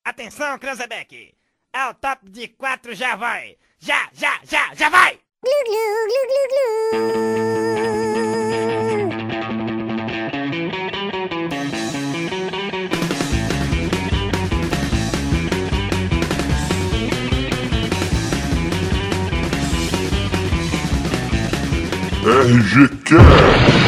Atenção, Cranzebeck! Ao top de 4 já vai! Já vai! RGCast!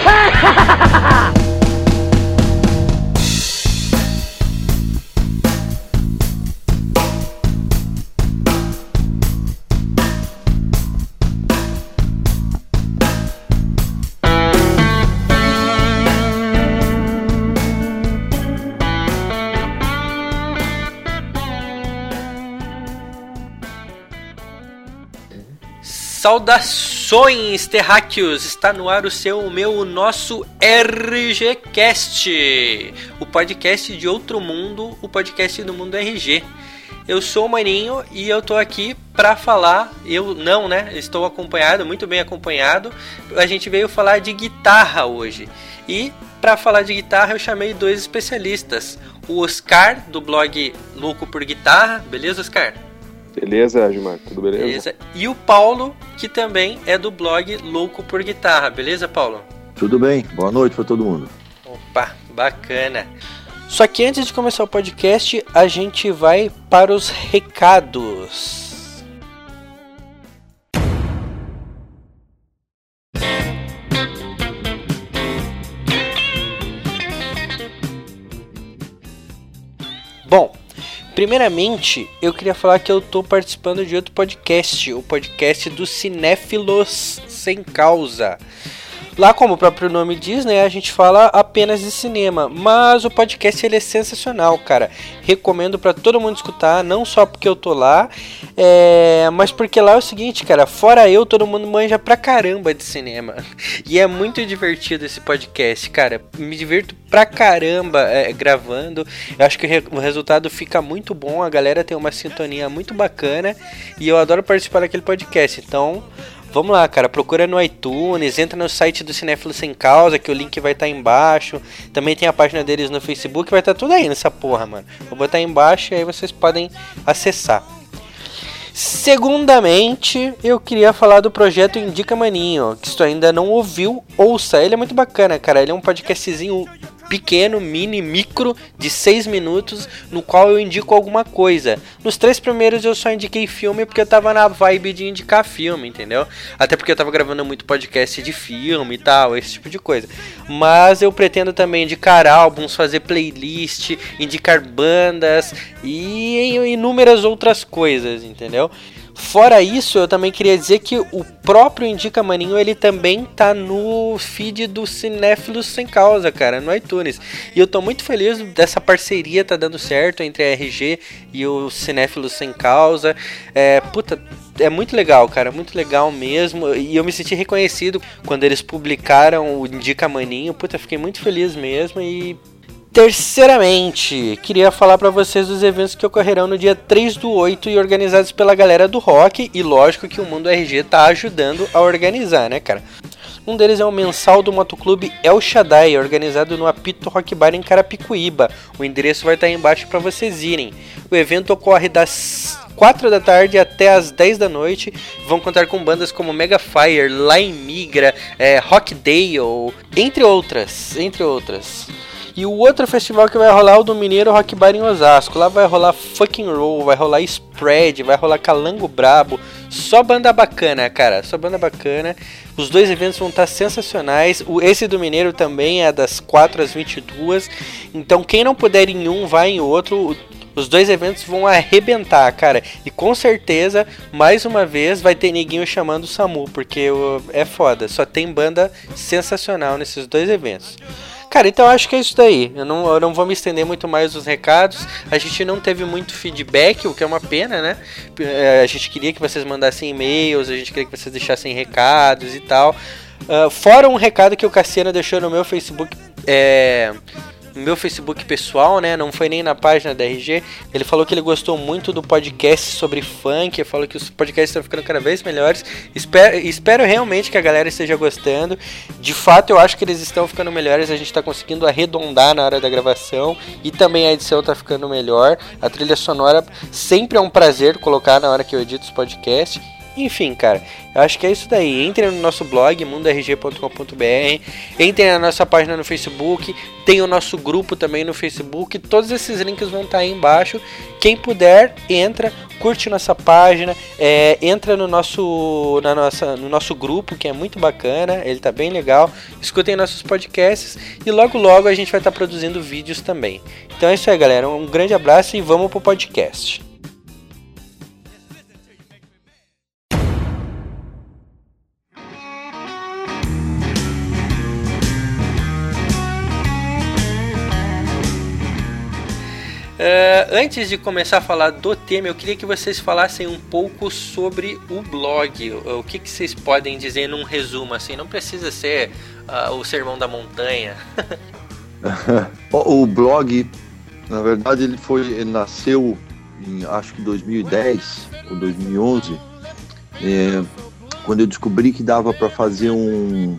Saudações, terráqueos! Está no ar o nosso RGCast, o podcast de outro mundo, o podcast do mundo RG. Eu sou o Maninho e eu tô aqui pra falar, estou acompanhado, muito bem acompanhado. A gente veio falar de guitarra hoje. E pra falar de guitarra eu chamei dois especialistas. O Oscar, do blog Louco por Guitarra, beleza, Oscar? Beleza, Gilmar, tudo beleza? E o Paulo, que também é do blog Louco por Guitarra, beleza, Paulo? Tudo bem, boa noite pra todo mundo. Opa, bacana. Só que antes de começar o podcast, a gente vai para os recados. Bom, primeiramente, eu queria falar que eu tô participando de outro podcast, o podcast dos Cinéfilos Sem Causa. Lá, como o próprio nome diz, né, a gente fala apenas de cinema, mas o podcast ele é sensacional, cara. Recomendo pra todo mundo escutar, não só porque eu tô lá, mas porque lá é o seguinte, cara, fora eu, todo mundo manja pra caramba de cinema. E é muito divertido esse podcast, cara. Me divirto pra caramba gravando. Eu acho que o resultado fica muito bom, a galera tem uma sintonia muito bacana e eu adoro participar daquele podcast, então... Vamos lá, cara, procura no iTunes, entra no site do Cinéfilo Sem Causa, que o link vai estar embaixo. Também tem a página deles no Facebook, vai estar tudo aí nessa porra, mano. Vou botar aí embaixo e aí vocês podem acessar. Segundamente, eu queria falar do projeto Indica Maninho, que se tu ainda não ouviu, ouça. Ele é muito bacana, cara, ele é um podcastzinho pequeno, micro, de 6 minutos, no qual eu indico alguma coisa. Nos 3 primeiros eu só indiquei filme porque eu tava na vibe de indicar filme, entendeu? Até porque eu tava gravando muito podcast de filme e tal, esse tipo de coisa. Mas eu pretendo também indicar álbuns, fazer playlist, indicar bandas e inúmeras outras coisas, entendeu? Fora isso, eu também queria dizer que o próprio Indica Maninho, ele também tá no feed do Cinéfilos Sem Causa, cara, no iTunes. E eu tô muito feliz dessa parceria tá dando certo entre a RG e o Cinéfilos Sem Causa. É muito legal, cara, muito legal mesmo. E eu me senti reconhecido quando eles publicaram o Indica Maninho. Fiquei muito feliz mesmo e... Terceiramente, queria falar pra vocês dos eventos que ocorrerão no dia 3/8 e organizados pela galera do rock, e lógico que o Mundo RG tá ajudando a organizar, né, cara? Um deles é o mensal do motoclube El Shaddai, organizado no Apito Rock Bar em Carapicuíba. O endereço vai estar aí embaixo para vocês irem. O evento ocorre das 4 da tarde até as 10 da noite. Vão contar com bandas como Megafire, Line Migra, Rockdale, entre outras. E o outro festival que vai rolar é o do Mineiro Rock Bar em Osasco. Lá vai rolar Fucking Roll, vai rolar Spread, vai rolar Calango Brabo. Só banda bacana, cara, só banda bacana. Os dois eventos vão estar sensacionais. Esse do Mineiro também é das 4 às 22. Então quem não puder ir em um, vai em outro. Os dois eventos vão arrebentar, cara. E com certeza, mais uma vez, vai ter neguinho chamando o SAMU, porque é foda. Só tem banda sensacional nesses dois eventos. Cara, então acho que é isso daí. Eu não vou me estender muito mais nos recados. A gente não teve muito feedback, o que é uma pena, né? A gente queria que vocês mandassem e-mails, a gente queria que vocês deixassem recados e tal. Fora um recado que o Cassiano deixou no meu Facebook meu Facebook pessoal, né? Não foi nem na página da RG. Ele falou que ele gostou muito do podcast sobre funk. Ele falou que os podcasts estão ficando cada vez melhores. Espero realmente que a galera esteja gostando. De fato, eu acho que eles estão ficando melhores. A gente está conseguindo arredondar na hora da gravação. E também a edição está ficando melhor. A trilha sonora sempre é um prazer colocar na hora que eu edito os podcasts. Enfim, cara, eu acho que é isso daí. Entrem no nosso blog, mundorg.com.br. Entrem na nossa página no Facebook. Tem o nosso grupo também no Facebook. Todos esses links vão estar aí embaixo. Quem puder, entra, curte nossa página, entra no nosso grupo, que é muito bacana. Ele tá bem legal. Escutem nossos podcasts. E logo logo a gente vai estar produzindo vídeos também. Então é isso aí, galera. Um grande abraço e vamos pro podcast. Antes de começar a falar do tema, eu queria que vocês falassem um pouco sobre o blog. O que vocês podem dizer num resumo, assim? Não precisa ser o Sermão da Montanha. O blog, na verdade, ele nasceu em, acho que 2010 ou 2011, quando eu descobri que dava para fazer um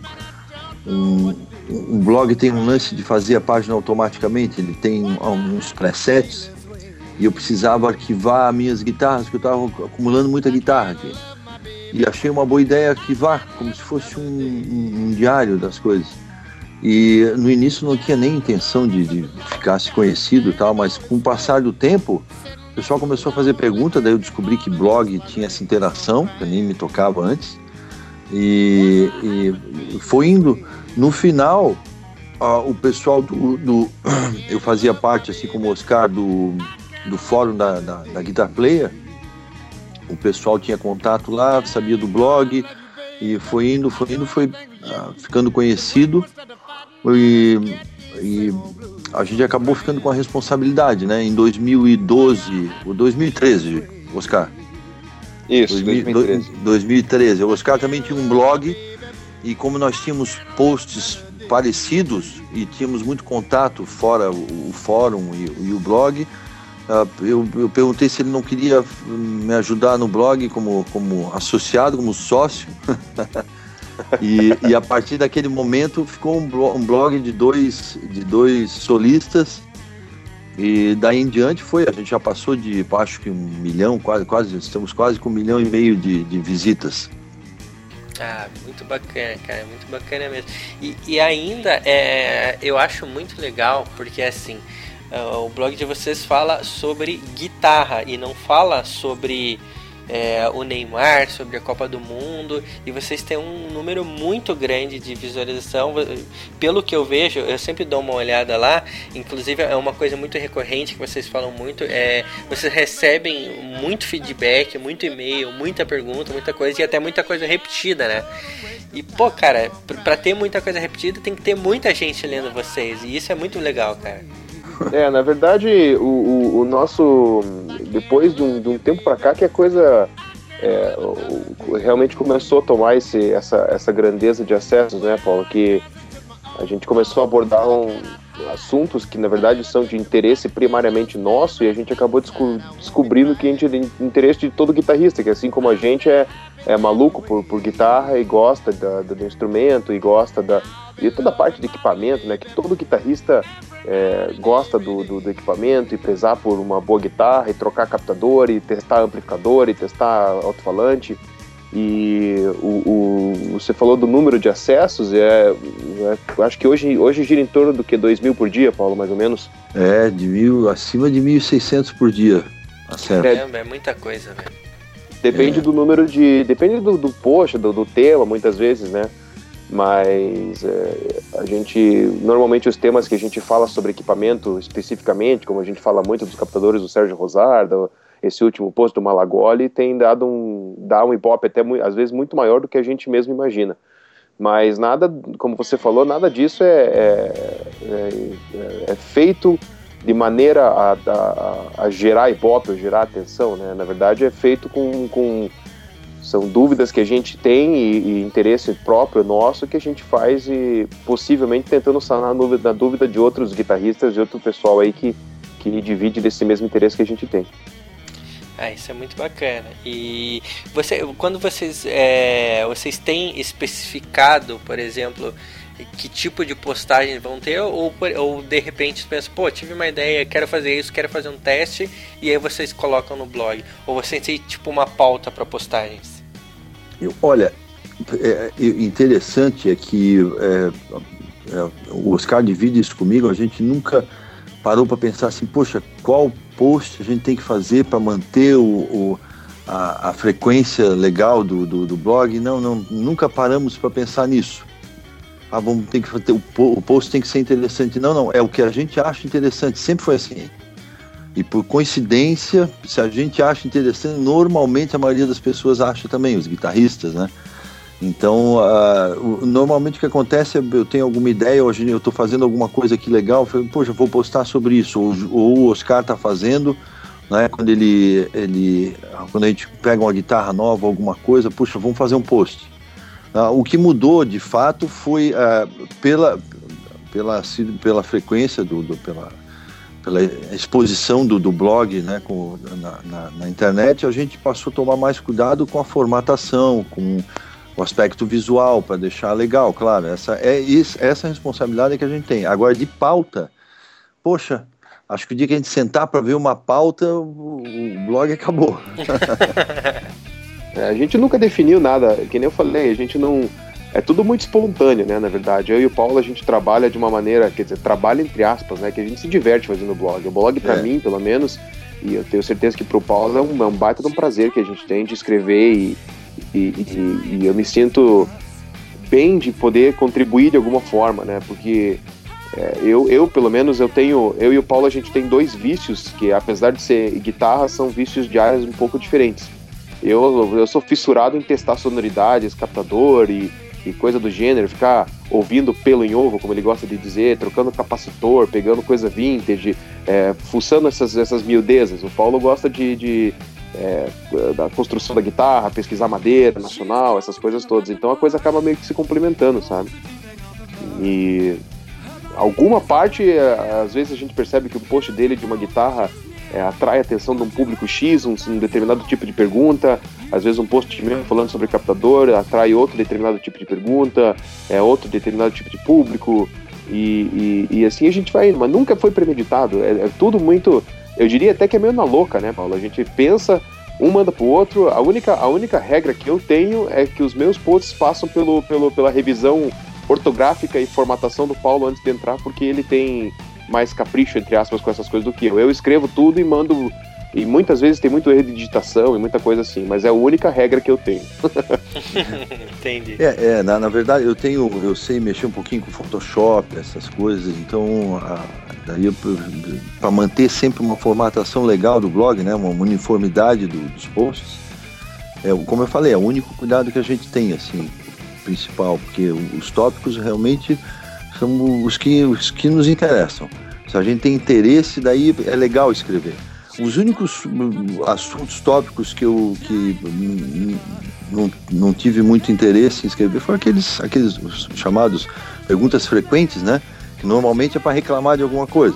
blog. Tem um lance de fazer a página automaticamente, ele tem uns presets, e eu precisava arquivar minhas guitarras, que eu estava acumulando muita guitarra aqui, e achei uma boa ideia arquivar, como se fosse um diário das coisas. E no início não tinha nem intenção de ficar se conhecido e tal, mas com o passar do tempo o pessoal começou a fazer pergunta, daí eu descobri que blog tinha essa interação, que eu nem me tocava antes, e foi indo. No final, o pessoal eu fazia parte, assim como o Oscar, do fórum da Guitar Player. O pessoal tinha contato lá, sabia do blog, e foi ficando conhecido, e a gente acabou ficando com a responsabilidade, né? Em 2012 ou 2013, Oscar. Isso, 2013. O Oscar também tinha um blog. E como nós tínhamos posts parecidos e tínhamos muito contato fora o fórum e o blog, eu perguntei se ele não queria me ajudar no blog como associado, como sócio. e a partir daquele momento ficou um blog de dois solistas. E daí em diante a gente já passou de, acho que 1 milhão, estamos quase com 1,5 milhão de visitas. Ah, muito bacana, cara, muito bacana mesmo. E ainda, eu acho muito legal, porque assim, o blog de vocês fala sobre guitarra e não fala sobre o Neymar, sobre a Copa do Mundo, e vocês têm um número muito grande de visualização. Pelo que eu vejo, eu sempre dou uma olhada lá, inclusive é uma coisa muito recorrente que vocês falam muito, vocês recebem muito feedback, muito e-mail, muita pergunta, muita coisa, e até muita coisa repetida, né? E pô, cara, pra ter muita coisa repetida tem que ter muita gente lendo vocês, e isso é muito legal, cara. Na verdade, o nosso, depois de um tempo pra cá, que a coisa realmente começou a tomar essa grandeza de acessos, né, Paulo? Que a gente começou a abordar assuntos que, na verdade, são de interesse primariamente nosso, e a gente acabou descobrindo que a gente é de interesse de todo guitarrista, que assim como a gente é maluco por guitarra e gosta do instrumento e gosta de toda a parte de equipamento, né? Que todo guitarrista gosta do equipamento e prezar por uma boa guitarra e trocar captador e testar amplificador e testar alto-falante. E você falou do número de acessos, acho que hoje gira em torno do que 2.000 por dia, Paulo, mais ou menos? Acima de 1.600 por dia. É muita coisa, velho. Depende do número depende do post, do tema, muitas vezes, né? Mas a gente, normalmente os temas que a gente fala sobre equipamento especificamente, como a gente fala muito dos captadores do Sérgio Rosardo, esse último post do Malagoli tem dá um ibope até às vezes muito maior do que a gente mesmo imagina. Mas nada, como você falou, nada disso é feito de maneira a gerar ibope ou gerar atenção, né? Na verdade é feito com São dúvidas que a gente tem e interesse próprio nosso que a gente faz e possivelmente tentando sanar na dúvida de outros guitarristas, de outro pessoal aí que divide desse mesmo interesse que a gente tem. Isso é muito bacana. E quando vocês têm especificado, por exemplo, que tipo de postagem vão ter, ou de repente pensa, tive uma ideia, quero fazer isso, quero fazer um teste, e aí vocês colocam no blog, ou vocês têm tipo uma pauta para postagens? Olha, interessante é que o Oscar divide isso comigo, a gente nunca parou para pensar assim, poxa, qual post a gente tem que fazer para manter a frequência legal do blog? Não, nunca paramos para pensar nisso. Vamos ter que fazer, o post tem que ser interessante. Não, é o que a gente acha interessante, sempre foi assim. E por coincidência, se a gente acha interessante, normalmente a maioria das pessoas acha também, os guitarristas, né? Então, normalmente o que acontece é, eu tenho alguma ideia, hoje eu estou fazendo alguma coisa aqui legal, eu falo, poxa, vou postar sobre isso, ou o Oscar está fazendo, né? Quando a gente pega uma guitarra nova, alguma coisa, puxa, vamos fazer um post. O que mudou, de fato, foi pela frequência, pela exposição do blog, né, na internet, a gente passou a tomar mais cuidado com a formatação, com o aspecto visual, para deixar legal, claro. Essa responsabilidade que a gente tem. Agora, de pauta, poxa, acho que o dia que a gente sentar para ver uma pauta, o blog acabou. A gente nunca definiu nada, que nem eu falei, a gente não... É tudo muito espontâneo, né, na verdade. Eu e o Paulo, a gente trabalha de uma maneira, quer dizer, trabalha entre aspas, né, que a gente se diverte fazendo o blog. O blog, pra mim, pelo menos, e eu tenho certeza que pro Paulo é um baita de um prazer que a gente tem de escrever e eu me sinto bem de poder contribuir de alguma forma, né, porque eu pelo menos, eu e o Paulo, a gente tem dois vícios que, apesar de ser guitarra, são vícios de áreas um pouco diferentes. Eu sou fissurado em testar sonoridades, captador e coisa do gênero, ficar ouvindo pelo em ovo, como ele gosta de dizer, trocando capacitor, pegando coisa vintage, fuçando essas miudezas. O Paulo gosta da construção da guitarra, pesquisar madeira nacional, essas coisas todas. Então a coisa acaba meio que se complementando, sabe? E alguma parte, às vezes a gente percebe que o post dele de uma guitarra atrai a atenção de um público X, um determinado tipo de pergunta. Às vezes um post meu falando sobre captador atrai outro determinado tipo de pergunta, outro determinado tipo de público, e assim a gente vai indo, mas nunca foi premeditado, é tudo muito, eu diria até que é meio na louca, né, Paulo? A gente pensa, um manda pro outro. A única regra que eu tenho é que os meus posts passam pela revisão ortográfica e formatação do Paulo antes de entrar, porque ele tem mais capricho, entre aspas, com essas coisas do que eu. Eu escrevo tudo e mando, e muitas vezes tem muito erro de digitação e muita coisa assim, mas é a única regra que eu tenho. Entendi. Na verdade, eu sei mexer um pouquinho com Photoshop, essas coisas, então daí para manter sempre uma formatação legal do blog, né, uma uniformidade dos posts, como eu falei, é o único cuidado que a gente tem, assim, principal, porque os tópicos realmente são os que nos interessam. Se a gente tem interesse, daí é legal escrever. Os únicos assuntos tópicos que não tive muito interesse em escrever foram aqueles chamados perguntas frequentes, né? Que normalmente é para reclamar de alguma coisa.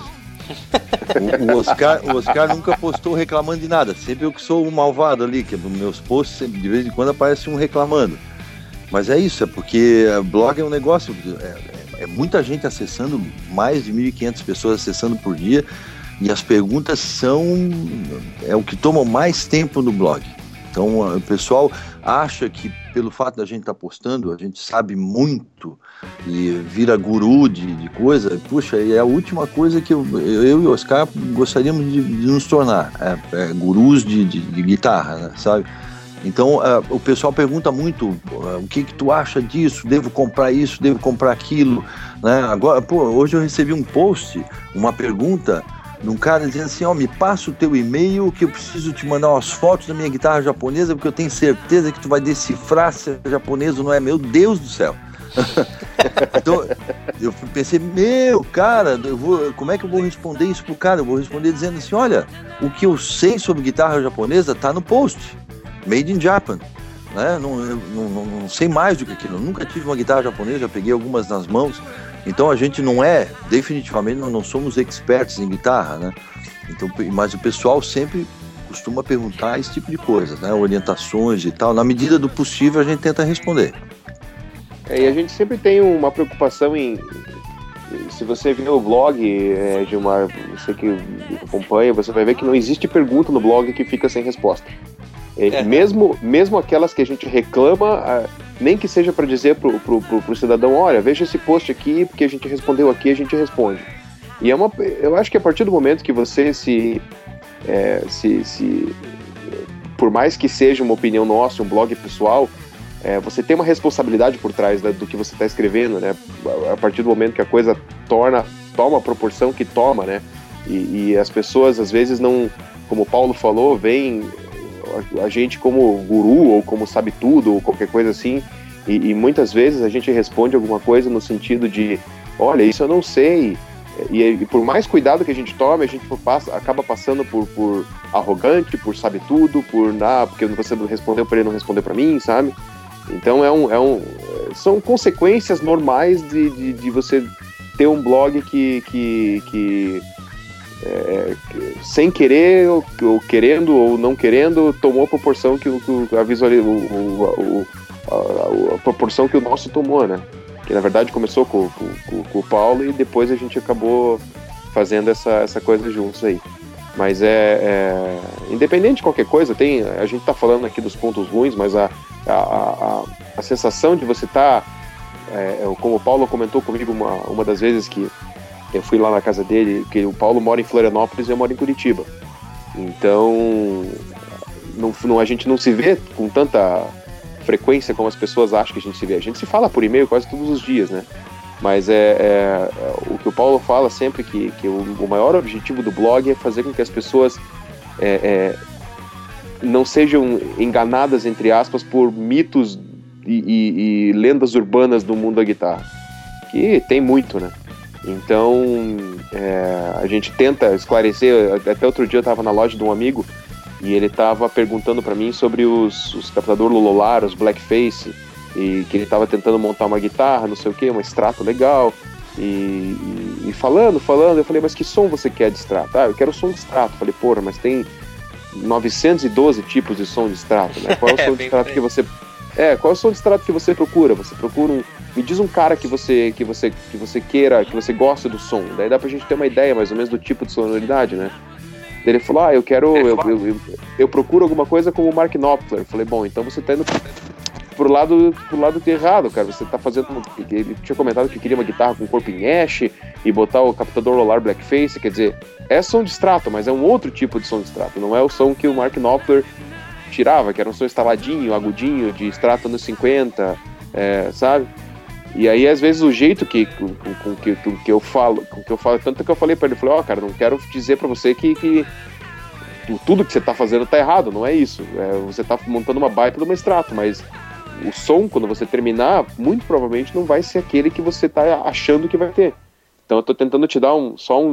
O Oscar nunca postou reclamando de nada. Sempre eu que sou o malvado ali, que nos meus posts de vez em quando aparece um reclamando. Mas é isso, é porque blog é um negócio, é muita gente acessando, mais de 1.500 pessoas acessando por dia, e as perguntas são o que toma mais tempo no blog. Então o pessoal acha que pelo fato da gente estar postando, a gente sabe muito e vira guru de coisa. Puxa, é a última coisa que eu e o Oscar gostaríamos de nos tornar, gurus de guitarra, né, sabe? Então o pessoal pergunta muito, o que tu acha disso, devo comprar isso, devo comprar aquilo, né? Agora, hoje eu recebi um post, uma pergunta de um cara dizendo assim, me passa o teu e-mail que eu preciso te mandar umas fotos da minha guitarra japonesa, porque eu tenho certeza que tu vai decifrar se é japonês ou não é. Meu Deus do céu. Então eu pensei, cara, como é que eu vou responder isso pro cara? Eu vou responder dizendo assim, olha, o que eu sei sobre guitarra japonesa tá no post, Made in Japan, né? Não sei mais do que aquilo. Eu nunca tive uma guitarra japonesa, já peguei algumas nas mãos. Então a gente definitivamente não somos experts em guitarra, né? Então, mas o pessoal sempre costuma perguntar esse tipo de coisa, né? Orientações e tal. Na medida do possível a gente tenta responder. E a gente sempre tem uma preocupação em... Se você vê o blog de você que acompanha, você vai ver que não existe pergunta no blog que fica sem resposta. Mesmo aquelas que a gente reclama, nem que seja para dizer pro cidadão, olha, veja esse post aqui, porque a gente respondeu aqui, a gente responde. E eu acho que a partir do momento que você por mais que seja uma opinião nossa, um blog pessoal, você tem uma responsabilidade por trás do que você está escrevendo, né? A partir do momento que a coisa toma a proporção que toma, né? E as pessoas, às vezes, não, como o Paulo falou, veem a gente como guru, ou como sabe tudo, ou qualquer coisa assim, e muitas vezes a gente responde alguma coisa no sentido de, olha, isso eu não sei, e por mais cuidado que a gente tome, a gente acaba passando por arrogante, por sabe tudo, porque você não respondeu para ele, não respondeu para mim, sabe? Então são consequências normais de você ter um blog que sem querer, ou querendo ou não querendo, tomou a proporção que a proporção que o nosso tomou, né? Que na verdade começou com o Paulo e depois a gente acabou fazendo essa coisa juntos aí. Mas independente de qualquer coisa, a gente tá falando aqui dos pontos ruins, mas a sensação de você como o Paulo comentou comigo uma das vezes que eu fui lá na casa dele, que o Paulo mora em Florianópolis e eu moro em Curitiba. Então, a gente não se vê com tanta frequência como as pessoas acham que a gente se vê. A gente se fala por e-mail quase todos os dias, né? Mas o que o Paulo fala sempre, que o maior objetivo do blog é fazer com que as pessoas não sejam enganadas, entre aspas, por mitos e lendas urbanas do mundo da guitarra. Que tem muito, né? Então, a gente tenta esclarecer. Até outro dia eu estava na loja de um amigo e ele estava perguntando para mim sobre os captadores Lololar, os Blackface, e que ele estava tentando montar uma guitarra, não sei o que, um extrato legal, e falando, eu falei, mas que som você quer de extrato? Eu quero som de extrato. Eu falei, porra, mas tem 912 tipos de som de extrato, né? Qual é o som de extrato que você... qual é o som de extrato que você procura? Você procura me diz um cara que você queira, que você gosta do som. Daí dá pra gente ter uma ideia mais ou menos do tipo de sonoridade, né? Daí ele falou, eu procuro alguma coisa como o Mark Knopfler. Eu falei, bom, então você tá indo pro lado errado, cara. Você tá fazendo... Ele tinha comentado que queria uma guitarra com corpo em ash e botar o captador Lololar Blackface, quer dizer, é som de extrato, mas é um outro tipo de som de extrato. Não é o som que o Mark Knopfler tirava, que era um som instaladinho, agudinho, de extrato anos 50, sabe? E aí, às vezes, o jeito que eu falo, tanto que eu falei pra ele, falei, cara, não quero dizer pra você que tudo que você tá fazendo tá errado, não é isso. Você tá montando uma baita de uma extrato, mas o som, quando você terminar, muito provavelmente não vai ser aquele que você tá achando que vai ter. Então eu tô tentando te dar um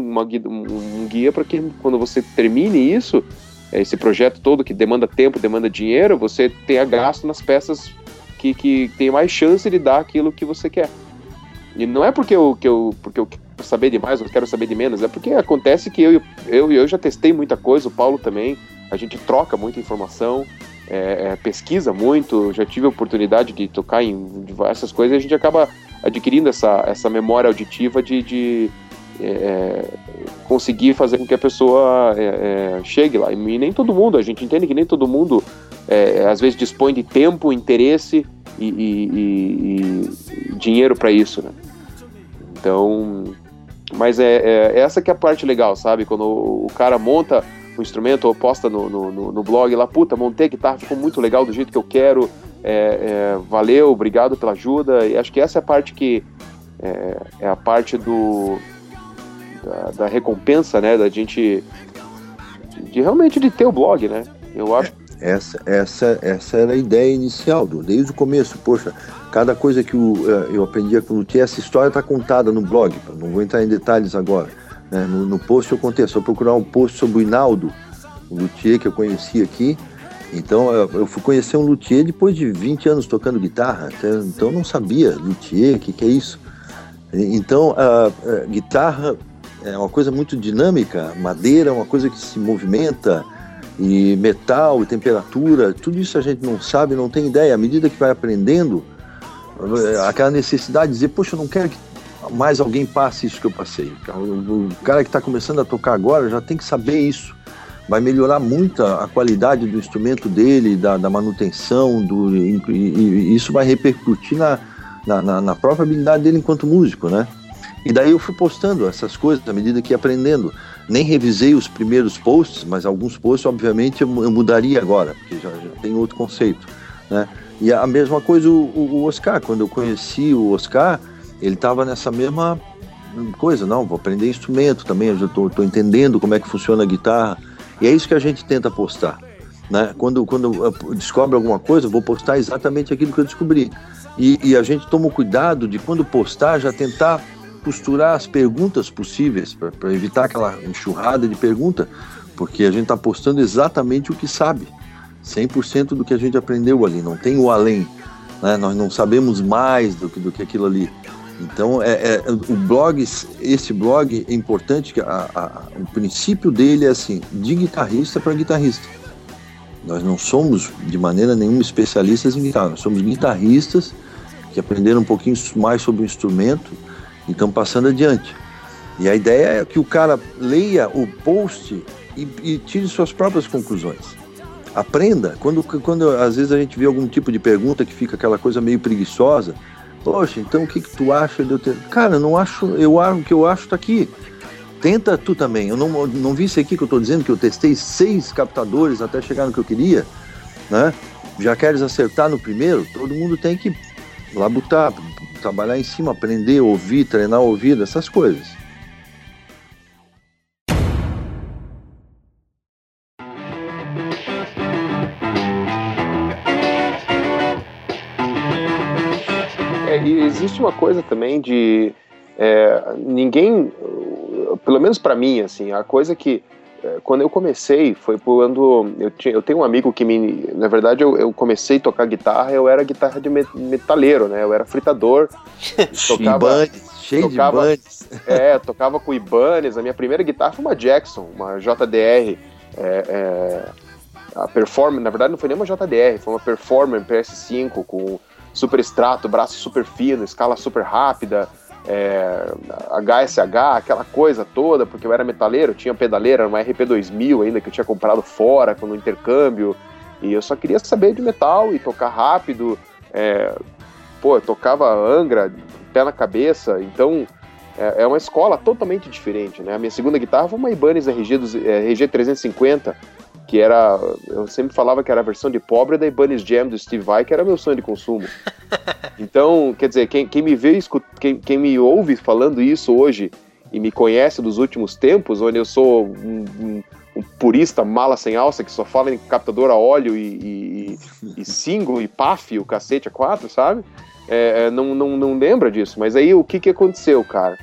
guia para que quando você termine isso, esse projeto todo que demanda tempo, demanda dinheiro, você tenha gasto nas peças que tem mais chance de dar aquilo que você quer. E não é porque eu quero saber demais ou quero saber de menos, é porque acontece que eu já testei muita coisa, o Paulo também, a gente troca muita informação, pesquisa muito, já tive a oportunidade de tocar em diversas coisas, e a gente acaba adquirindo essa memória auditiva de conseguir fazer com que a pessoa chegue lá. E nem todo mundo, a gente entende que nem todo mundo às vezes dispõe de tempo, interesse e dinheiro para isso, né? Então, mas essa que é a parte legal, sabe? Quando o cara monta o instrumento ou posta no blog lá, puta, montei a guitarra, ficou muito legal do jeito que eu quero, valeu, obrigado pela ajuda. E acho que essa é a parte que é a parte da recompensa, né, da gente realmente de ter o blog, né? Eu acho. Essa era a ideia inicial, desde o começo. Poxa, cada coisa que eu aprendi com o Luthier, essa história está contada no blog, não vou entrar em detalhes agora, né? No post eu contei, só procurar um post sobre o Hinaldo, o Luthier que eu conheci aqui, Então eu fui conhecer um luthier depois de 20 anos tocando guitarra, então eu não sabia luthier, o que é isso. Então a guitarra é uma coisa muito dinâmica, madeira é uma coisa que se movimenta, e metal, e temperatura, tudo isso a gente não sabe, não tem ideia. À medida que vai aprendendo, aquela necessidade de dizer, poxa, eu não quero que mais alguém passe isso que eu passei. O cara que está começando a tocar agora já tem que saber isso. Vai melhorar muito a qualidade do instrumento dele, da manutenção, e isso vai repercutir na própria habilidade dele enquanto músico, né? E daí eu fui postando essas coisas à medida que ia aprendendo. Nem revisei os primeiros posts, mas alguns posts, obviamente, eu mudaria agora, porque já tem outro conceito, né? E a mesma coisa o Oscar. Quando eu conheci o Oscar, ele estava nessa mesma coisa. Não, vou aprender instrumento também, eu já estou entendendo como é que funciona a guitarra. E é isso que a gente tenta postar, né? Quando eu descobre alguma coisa, eu vou postar exatamente aquilo que eu descobri. E a gente toma o cuidado de, quando postar, já tentar costurar as perguntas possíveis, para evitar aquela enxurrada de pergunta, porque a gente está postando exatamente o que sabe, 100% do que a gente aprendeu ali, não tem o além, né? Nós não sabemos mais do que aquilo ali. Então o blog, esse blog é importante, que o princípio dele é assim, de guitarrista para guitarrista. Nós não somos de maneira nenhuma especialistas em guitarra, nós somos guitarristas que aprenderam um pouquinho mais sobre o instrumento e estão passando adiante. E a ideia é que o cara leia o post e tire suas próprias conclusões. Aprenda. Quando às vezes a gente vê algum tipo de pergunta que fica aquela coisa meio preguiçosa, poxa, então o que tu acha de eu ter... Cara, não acho, o que eu acho tá aqui. Tenta tu também. Eu não vi isso aqui que eu tô dizendo, que eu testei 6 captadores até chegar no que eu queria, né? Já queres acertar no primeiro? Todo mundo tem que labutar, trabalhar em cima, aprender, ouvir, treinar o ouvido, essas coisas. E existe uma coisa também de ninguém, pelo menos para mim, assim, a coisa que quando eu comecei foi quando eu tenho um amigo que na verdade eu comecei a tocar guitarra, eu era guitarra de metaleiro, né? Eu era fritador, tocava cheio de Ibanez. Tocava com Ibanez. A minha primeira guitarra foi uma Jackson, uma JDR. A Performer, na verdade não foi nem uma JDR, foi uma Performer PS5 com super extrato, braço super fino, escala super rápida, HSH, aquela coisa toda, porque eu era metaleiro, tinha pedaleira, uma RP2000 ainda, que eu tinha comprado fora, no intercâmbio, e eu só queria saber de metal e tocar rápido. Eu tocava Angra, pé na cabeça, então é uma escola totalmente diferente, né? A minha segunda guitarra foi uma Ibanez RG 350, que era, eu sempre falava que era a versão de pobre da Ibanez Jam do Steve Vai, que era meu sonho de consumo. Então, quer dizer, quem me vê, quem me ouve falando isso hoje e me conhece dos últimos tempos, onde eu sou um purista mala sem alça, que só fala em captador a óleo e single e PAF, o cacete a 4, sabe? Não lembra disso. Mas aí o que aconteceu, cara?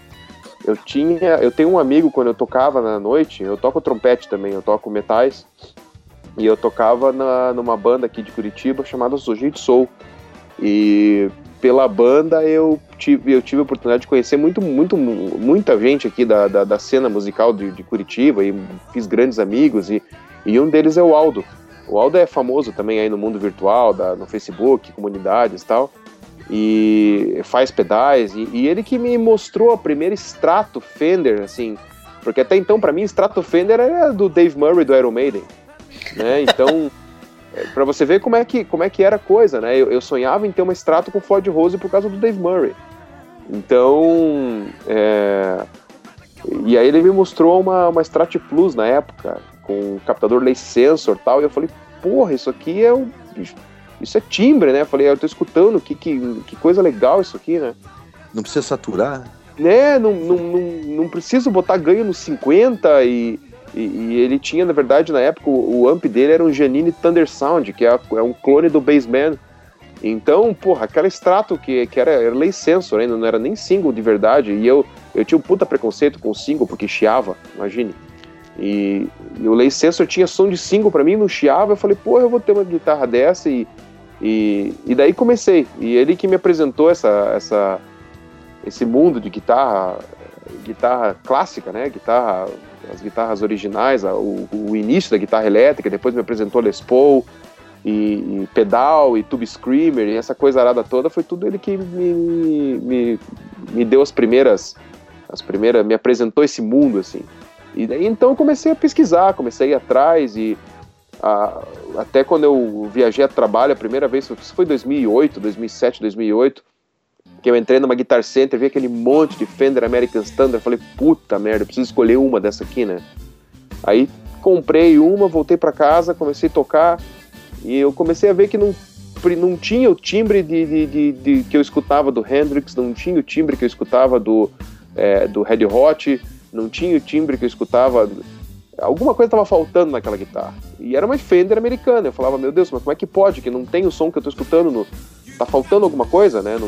Eu tenho um amigo, quando eu tocava na noite, eu toco trompete também, eu toco metais, e eu tocava numa banda aqui de Curitiba chamada Sujeito Soul, e pela banda eu tive a oportunidade de conhecer muita gente aqui da cena musical de Curitiba, e fiz grandes amigos, e um deles é o Aldo. O Aldo é famoso também aí no mundo virtual, no Facebook, comunidades e tal, e faz pedais, e ele que me mostrou a primeira Strato Fender, assim, porque até então pra mim Strato Fender era do Dave Murray do Iron Maiden, né? Então pra você ver como é que era a coisa, né? Eu sonhava em ter uma Strato com Floyd Rose por causa do Dave Murray. Então e aí ele me mostrou uma Strat Plus na época, com captador lace sensor e tal, e eu falei, porra, isso aqui isso é timbre, né? Eu falei, eu tô escutando, que coisa legal isso aqui, né? Não precisa saturar. Né? Não preciso botar ganho no 50 e ele tinha, na verdade, na época, o amp dele era um Janine Thunder Sound, que é um clone do Bassman. Então, porra, aquela Strato que era lace sensor ainda, não era nem single de verdade, e eu tinha um puta preconceito com o single, porque chiava, imagine. E o Lay Sensor tinha som de single pra mim, não chiava. Eu falei, pô, eu vou ter uma guitarra dessa. E daí comecei. E ele que me apresentou esse mundo de guitarra clássica, né? As guitarras originais, o início da guitarra elétrica. Depois me apresentou Les Paul e pedal e tube screamer e essa coisa arada toda. Foi tudo ele que me deu me apresentou esse mundo, assim. E daí então eu comecei a pesquisar, comecei a ir atrás e até quando eu viajei a trabalho a primeira vez, isso foi 2007, 2008, que eu entrei numa Guitar Center, vi aquele monte de Fender American Standard, falei, puta merda, eu preciso escolher uma dessa aqui, né? Aí comprei uma, voltei pra casa, comecei a tocar e eu comecei a ver que não tinha o timbre que eu escutava do Hendrix, não tinha o timbre que eu escutava do Red Hot, não tinha o timbre que eu escutava. Alguma coisa estava faltando naquela guitarra. E era uma Fender americana. Eu falava, meu Deus, mas como é que pode? Que não tem o som que eu estou escutando. Tá faltando alguma coisa, né?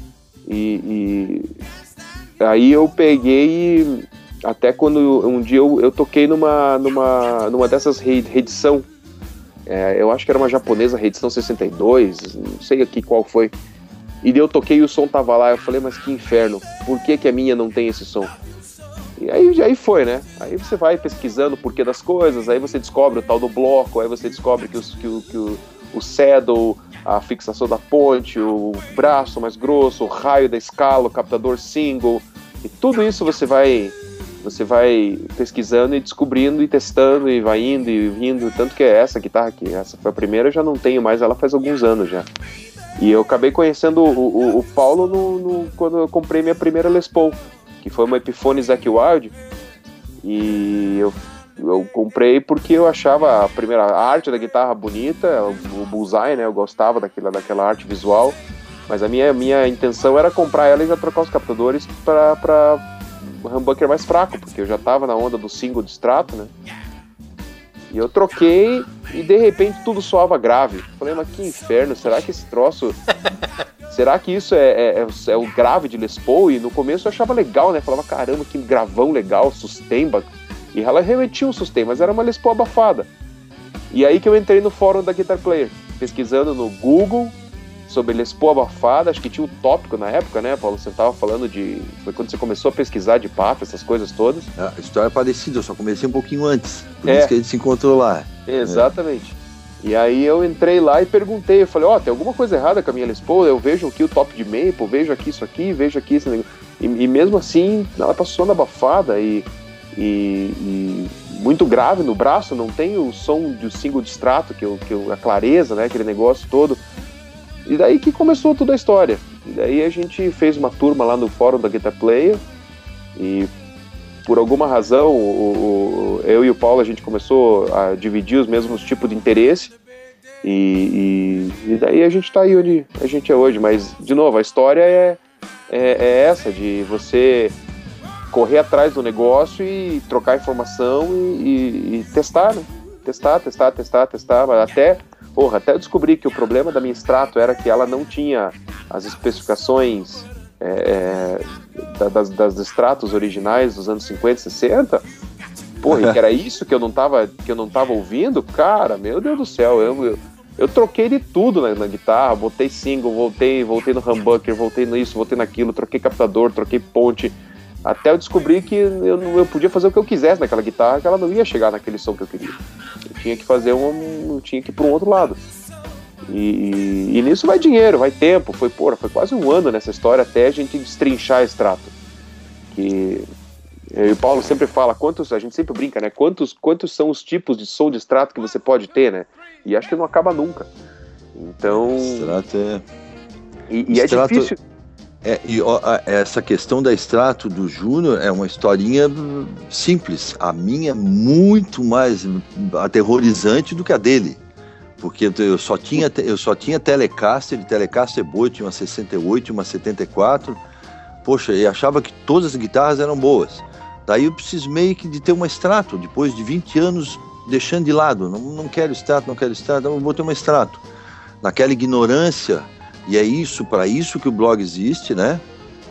E aí eu peguei. Até quando um dia eu toquei numa dessas reedição. Eu acho que era uma japonesa, reedição 62. Não sei aqui qual foi. E daí eu toquei e o som tava lá. Eu falei, mas que inferno. Por que a minha não tem esse som? E aí foi, né? Aí você vai pesquisando o porquê das coisas, aí você descobre o tal do bloco, aí você descobre que o saddle, a fixação da ponte, o braço mais grosso, o raio da escala, o captador single, e tudo isso você vai pesquisando e descobrindo e testando e vai indo e vindo, tanto que é essa guitarra aqui, essa foi a primeira, eu já não tenho mais, ela faz alguns anos já. E eu acabei conhecendo o Paulo quando eu comprei minha primeira Les Paul, que foi uma Epiphone Zakk Wylde, e eu comprei porque eu achava a arte da guitarra bonita, o bullseye, né, eu gostava daquela arte visual, mas a minha intenção era comprar ela e já trocar os captadores para humbucker mais fraco, porque eu já tava na onda do single de Strato, né, e eu troquei e de repente tudo soava grave. Falei, mas que inferno, será que esse troço... Será que isso é o grave de Les Paul? E no começo eu achava legal, né? Falava, caramba, que gravão legal, sustain. E ela realmente tinha um sustain, mas era uma Les Paul abafada. E aí que eu entrei no fórum da Guitar Player, pesquisando no Google sobre Les Paul abafada. Acho que tinha um tópico na época, né, Paulo? Você tava falando foi quando você começou a pesquisar de PAF, essas coisas todas. A história é parecida, eu só comecei um pouquinho antes. Por isso que a gente se encontrou lá. Exatamente. E aí eu entrei lá e perguntei, eu falei, tem alguma coisa errada com a minha Les Paul, eu vejo aqui o top de maple, vejo aqui isso aqui, vejo aqui esse negócio. E mesmo assim, ela tá soando abafada e muito grave no braço, não tem o som do single de Strato, a clareza, né, aquele negócio todo. E daí que começou toda a história. E daí a gente fez uma turma lá no fórum da Guitar Player e por alguma razão, eu e o Paulo, a gente começou a dividir os mesmos tipos de interesse e daí a gente tá aí onde a gente é hoje. Mas, de novo, a história é essa, de você correr atrás do negócio e trocar informação e testar, né? Testar. Até eu descobri que o problema da minha Strato era que ela não tinha as especificações... das Stratos originais dos anos 50 e 60, e que era isso que eu não tava ouvindo, cara, meu Deus do céu, eu troquei de tudo na guitarra, botei single, voltei no humbucker, voltei nisso, voltei naquilo, troquei captador, troquei ponte, até eu descobri que eu podia fazer o que eu quisesse naquela guitarra, que ela não ia chegar naquele som que eu queria, eu tinha que fazer eu tinha que ir para um outro lado. E nisso vai dinheiro, vai tempo, foi quase um ano nessa história até a gente destrinchar a Strato. Que eu e o Paulo sempre fala, a gente sempre brinca, né? Quantos são os tipos de som de Strato que você pode ter, né? E acho que não acaba nunca. Então... Strato é difícil... Essa questão da Strato do Júnior é uma historinha simples. A minha é muito mais aterrorizante do que a dele. Porque eu só tinha Telecaster boa, tinha uma 68, uma 74, poxa, e achava que todas as guitarras eram boas. Daí eu cismei de ter uma Strato, depois de 20 anos deixando de lado, não quero Strato, eu vou ter uma Strato. Naquela ignorância, e é para isso que o blog existe, né?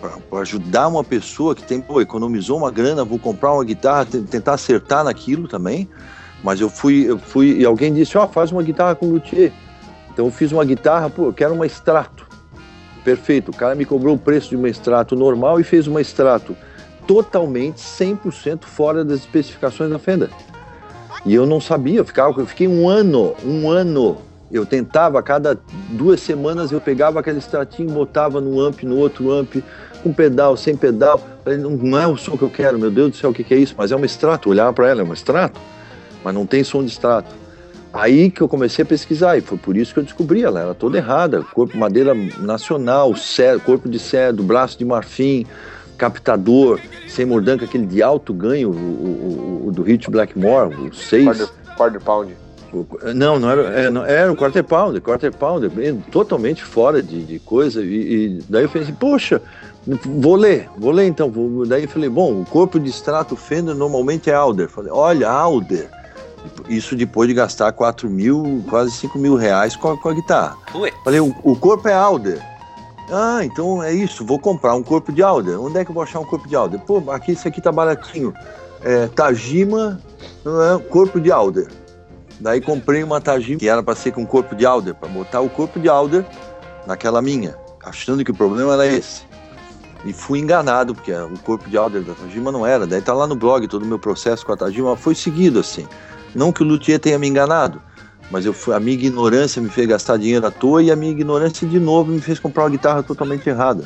para ajudar uma pessoa que economizou uma grana, vou comprar uma guitarra, tentar acertar naquilo também. Mas eu fui e alguém disse, faz uma guitarra com luthier. Então eu fiz uma guitarra, eu quero uma Strato. Perfeito, o cara me cobrou o preço de uma Strato normal e fez uma Strato totalmente 100% fora das especificações da Fender. E eu não sabia, eu fiquei um ano, eu tentava, a cada 2 semanas eu pegava aquele Stratinho, botava no amp, no outro amp, com pedal, sem pedal, falei, não é o som que eu quero, meu Deus do céu, o que é isso? Mas é uma Strato, eu olhava para ela, é uma Strato, mas não tem som de Strato. Aí que eu comecei a pesquisar, e foi por isso que eu descobri, ela era toda errada, corpo madeira nacional, corpo de cedro, braço de marfim, captador, sem mordanca, aquele de alto ganho, o do Rich Blackmore, o 6. Quarter pound. Não era o quarter pounder, totalmente fora de coisa, e daí eu falei assim, poxa, vou ler então, daí eu falei, bom, o corpo de Strato Fender normalmente é Alder, falei, olha, Alder, isso depois de gastar 4 mil, quase 5 mil reais com a guitarra. Falei, o corpo é Alder. Então é isso, vou comprar um corpo de Alder. Onde é que eu vou achar um corpo de Alder? Pô, esse aqui tá baratinho. Tajima, corpo de Alder. Daí comprei uma Tajima, que era para ser com corpo de Alder, para botar o corpo de Alder naquela minha, achando que o problema era esse. E fui enganado, porque o corpo de Alder da Tajima não era. Daí tá lá no blog todo o meu processo com a Tajima, foi seguido assim. Não que o luthier tenha me enganado, mas a minha ignorância me fez gastar dinheiro à toa e a minha ignorância de novo me fez comprar uma guitarra totalmente errada.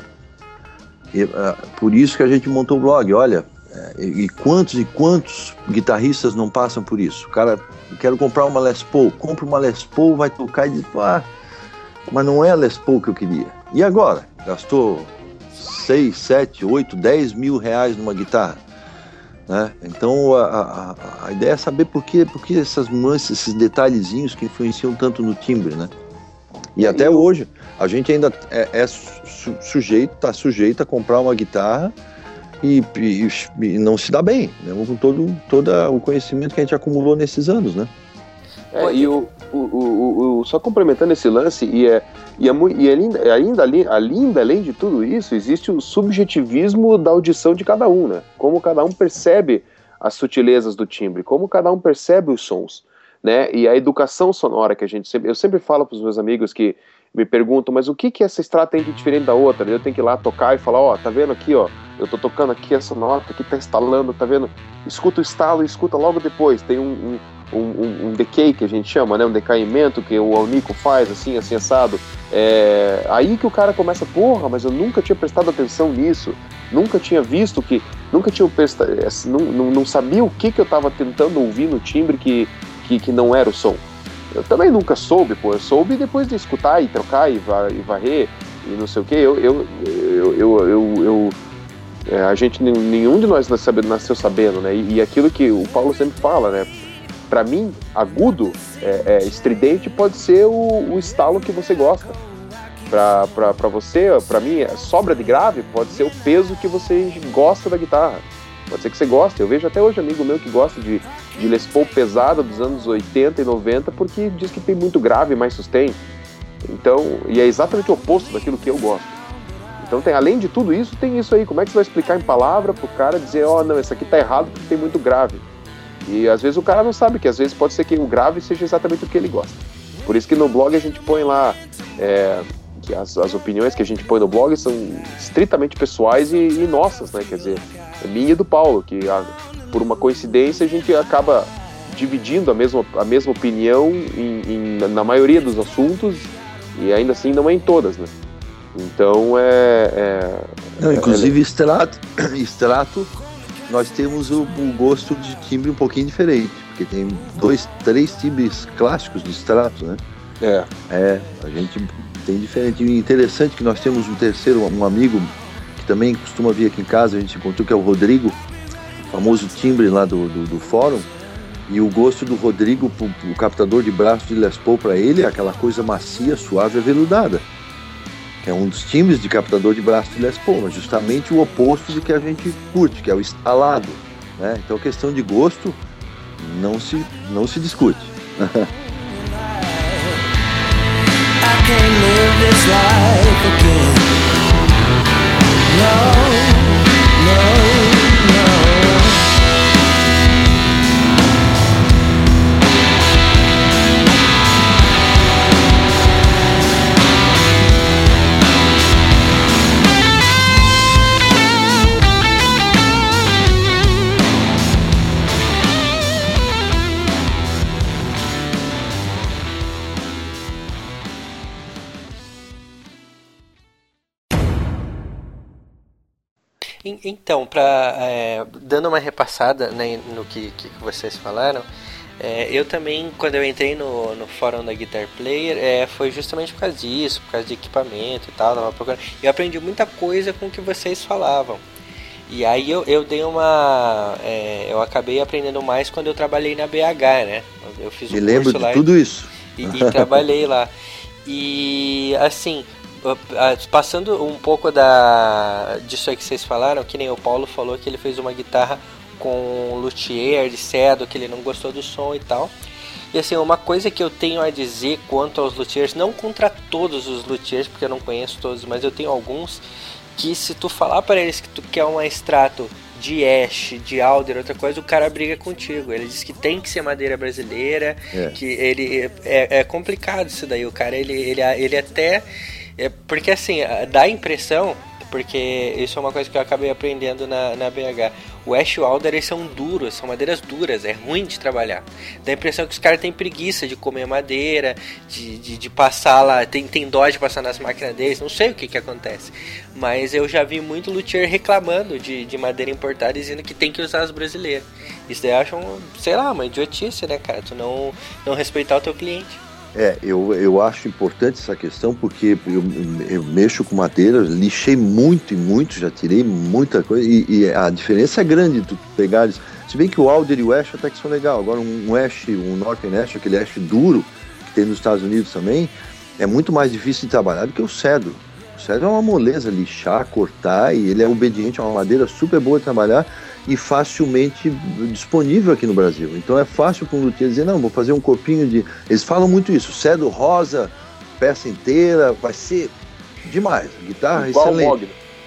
Por isso que a gente montou o blog, olha, e quantos guitarristas não passam por isso? O cara, quero comprar uma Les Paul, compra uma Les Paul, vai tocar e diz, mas não é a Les Paul que eu queria. E agora? Gastou 6, 7, 8, 10 mil reais numa guitarra. Né? Então a ideia é saber por que essas nuances, esses detalhezinhos que influenciam tanto no timbre, né? E até hoje a gente ainda está sujeito a comprar uma guitarra e não se dá bem, né? Com todo o conhecimento que a gente acumulou nesses anos, né? Só complementando esse lance, ainda além de tudo isso, existe o subjetivismo da audição de cada um, né? Como cada um percebe as sutilezas do timbre, como cada um percebe os sons, né? E a educação sonora que eu sempre falo para os meus amigos que me perguntam, mas o que essa Strato tem de diferente da outra? Eu tenho que ir lá tocar e falar, tá vendo aqui, eu tô tocando aqui essa nota, aqui tá instalando, tá vendo? Escuta o estalo e escuta logo depois, tem um decay que a gente chama, né? Um decaimento que o Alnico faz, assim assado. Aí que o cara começa, mas eu nunca tinha prestado atenção nisso, nunca tinha visto não sabia o que eu tava tentando ouvir no timbre que não era o som. Eu também nunca soube, eu soube depois de escutar e trocar e varrer e não sei o que. A gente, nenhum de nós nasceu sabendo, né? E aquilo que o Paulo sempre fala, né? Para mim, agudo, estridente pode ser o estalo que você gosta. Para você, para mim, sobra de grave pode ser o peso que você gosta da guitarra. Pode ser que você goste. Eu vejo até hoje amigo meu que gosta de Les Paul pesada dos anos 80 e 90 porque diz que tem muito grave e mais sustain. Então, e é exatamente o oposto daquilo que eu gosto. Então, além de tudo isso, tem isso aí. Como é que você vai explicar em palavra pro cara dizer, não, esse aqui tá errado porque tem muito grave. E às vezes o cara não sabe, que às vezes pode ser que o grave seja exatamente o que ele gosta. Por isso que no blog a gente põe lá que as opiniões que a gente põe no blog são estritamente pessoais e nossas, né? Quer dizer, é minha e do Paulo, que por uma coincidência a gente acaba dividindo a mesma opinião na maioria dos assuntos e ainda assim não é em todas, né? Então inclusive Strato, nós temos o gosto de timbre um pouquinho diferente, porque tem 2, 3 timbres clássicos de Strato, né? A gente tem diferente. E interessante que nós temos um amigo que também costuma vir aqui em casa, a gente encontrou, que é o Rodrigo, famoso timbre lá do fórum, e o gosto do Rodrigo, o captador de braço de Les Paul, para ele é aquela coisa macia, suave e aveludada, que é um dos timbres de captador de braço de Les Paul, mas justamente o oposto do que a gente curte, que é o instalado, né? Então, questão de gosto não se discute. I can't live this life again. Então, dando uma repassada, né, no que vocês falaram, eu também, quando eu entrei no fórum da Guitar Player, foi justamente por causa disso, por causa de equipamento e tal, tava procurando. Eu aprendi muita coisa com o que vocês falavam. E aí eu dei uma... eu acabei aprendendo mais quando eu trabalhei na BH, né? Eu fiz um curso lembro lá de tudo isso. E trabalhei lá. E, assim... Passando um pouco disso aí que vocês falaram, que nem o Paulo falou que ele fez uma guitarra com luthier de cedo, que ele não gostou do som e tal. E assim, uma coisa que eu tenho a dizer quanto aos luthiers, não contra todos os luthiers, porque eu não conheço todos, mas eu tenho alguns, que se tu falar para eles que tu quer um extrato de ash, de alder, outra coisa, o cara briga contigo. Ele diz que tem que ser madeira brasileira, que ele... É complicado isso daí, o cara, ele até... porque assim, dá a impressão, porque isso é uma coisa que eu acabei aprendendo na BH, o ash e o alder, eles são duros, são madeiras duras, é ruim de trabalhar. Dá a impressão que os caras têm preguiça de comer madeira, de passar lá, tem dó de passar nas máquinas deles, não sei o que acontece. Mas eu já vi muito luthier reclamando de madeira importada, dizendo que tem que usar as brasileiras. Isso daí eu acho, sei lá, uma idiotice, né, cara? Tu não respeitar o teu cliente. Eu acho importante essa questão, porque eu mexo com madeira, lixei muito, já tirei muita coisa, e a diferença é grande de tu pegares. Se bem que o alder e o ash até que são legal. Agora um ash, um northern ash, aquele ash duro que tem nos Estados Unidos também, é muito mais difícil de trabalhar do que o cedro. O cedro é uma moleza, lixar, cortar, e ele é obediente, é uma madeira super boa de trabalhar e facilmente disponível aqui no Brasil. Então é fácil para um luthier dizer, não, vou fazer um corpinho de... Eles falam muito isso, cedro rosa, peça inteira, vai ser demais. Guitarra igual excelente.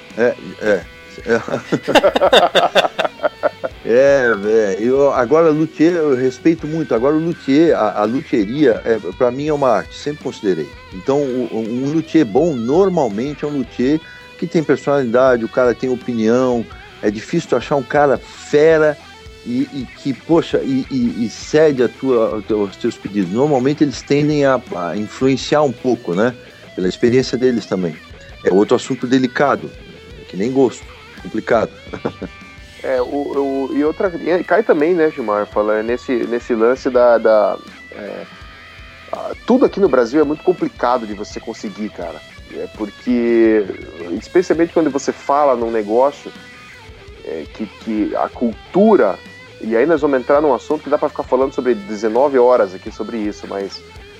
Agora luthier eu respeito muito. Agora o luthier, a luthieria, para mim é uma arte, sempre considerei. Então um luthier bom normalmente é um luthier que tem personalidade, o cara tem opinião. É difícil tu achar um cara fera e que, poxa, e cede aos teus pedidos. Normalmente eles tendem a influenciar um pouco, né? Pela experiência deles também. É outro assunto delicado, que nem gosto, complicado. E cai também, né, Gilmar, fala nesse lance tudo aqui no Brasil é muito complicado de você conseguir, cara. Porque, especialmente quando você fala num negócio, que a cultura, e aí nós vamos entrar num assunto que dá para ficar falando sobre 19 horas aqui sobre isso, mas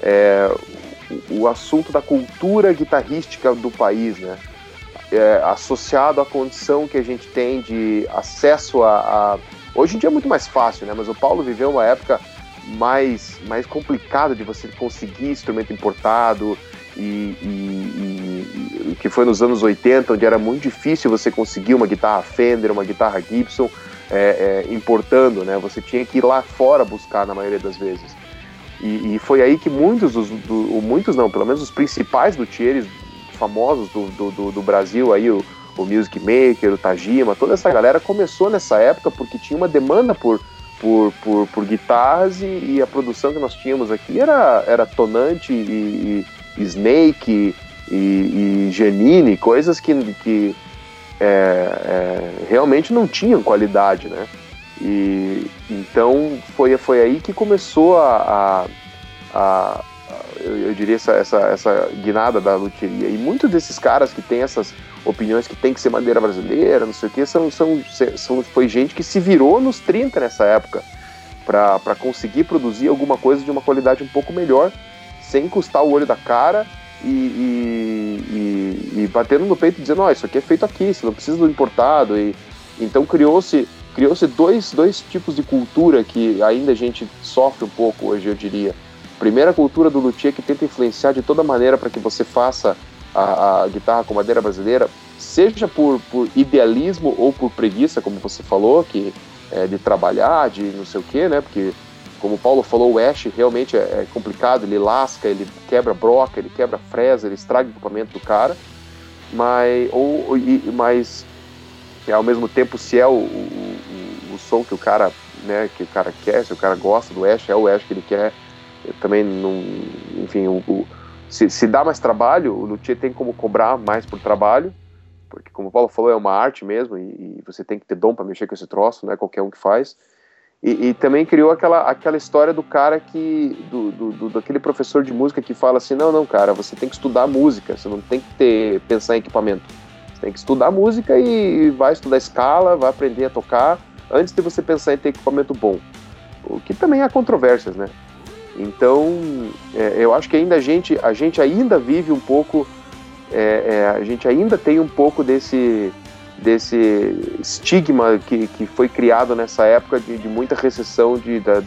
o assunto da cultura guitarrística do país, né? Associado à condição que a gente tem de acesso hoje em dia é muito mais fácil, né? Mas o Paulo viveu uma época mais complicada de você conseguir instrumento importado, e que foi nos anos 80, onde era muito difícil você conseguir uma guitarra Fender, uma guitarra Gibson importando, né? Você tinha que ir lá fora buscar na maioria das vezes. E foi aí que pelo menos os principais luthiers famosos do Brasil, aí o Music Maker, o Tajima, toda essa galera começou nessa época porque tinha uma demanda por guitarras, e a produção que nós tínhamos aqui era Tonante e Snake e Janine, coisas que realmente não tinham qualidade, né? E então foi aí que começou eu diria essa guinada da luthieria. E muitos desses caras que têm essas opiniões que tem que ser madeira brasileira, não sei o que, foi gente que se virou nos 30 nessa época para conseguir produzir alguma coisa de uma qualidade um pouco melhor, sem custar o olho da cara, e batendo no peito dizendo, isso aqui é feito aqui, você não precisa do importado. E então criou-se dois tipos de cultura que ainda a gente sofre um pouco hoje, eu diria. Primeira, a cultura do luthier, que tenta influenciar de toda maneira para que você faça a guitarra com madeira brasileira, seja por idealismo ou por preguiça, como você falou, que de trabalhar, de não sei o que, né? Porque, como o Paulo falou, o Ash realmente é complicado, ele lasca, ele quebra broca, ele quebra fresa, ele estraga o equipamento do cara, mas ao mesmo tempo, se é o som que o cara, né, que o cara quer, se o cara gosta do Ash, é o Ash que ele quer, também não, enfim, se dá mais trabalho, o luthier tem como cobrar mais por trabalho, porque, como o Paulo falou, é uma arte mesmo, e você tem que ter dom para mexer com esse troço, não é qualquer um que faz. E também criou aquela história do cara daquele professor de música que fala assim, não, cara, você tem que estudar música, você não tem que pensar em equipamento. Você tem que estudar música e vai estudar escala, vai aprender a tocar, antes de você pensar em ter equipamento bom. O que também há controvérsias, né? Então, eu acho que ainda a gente ainda vive um pouco, a gente ainda tem um pouco desse estigma que foi criado nessa época de muita recessão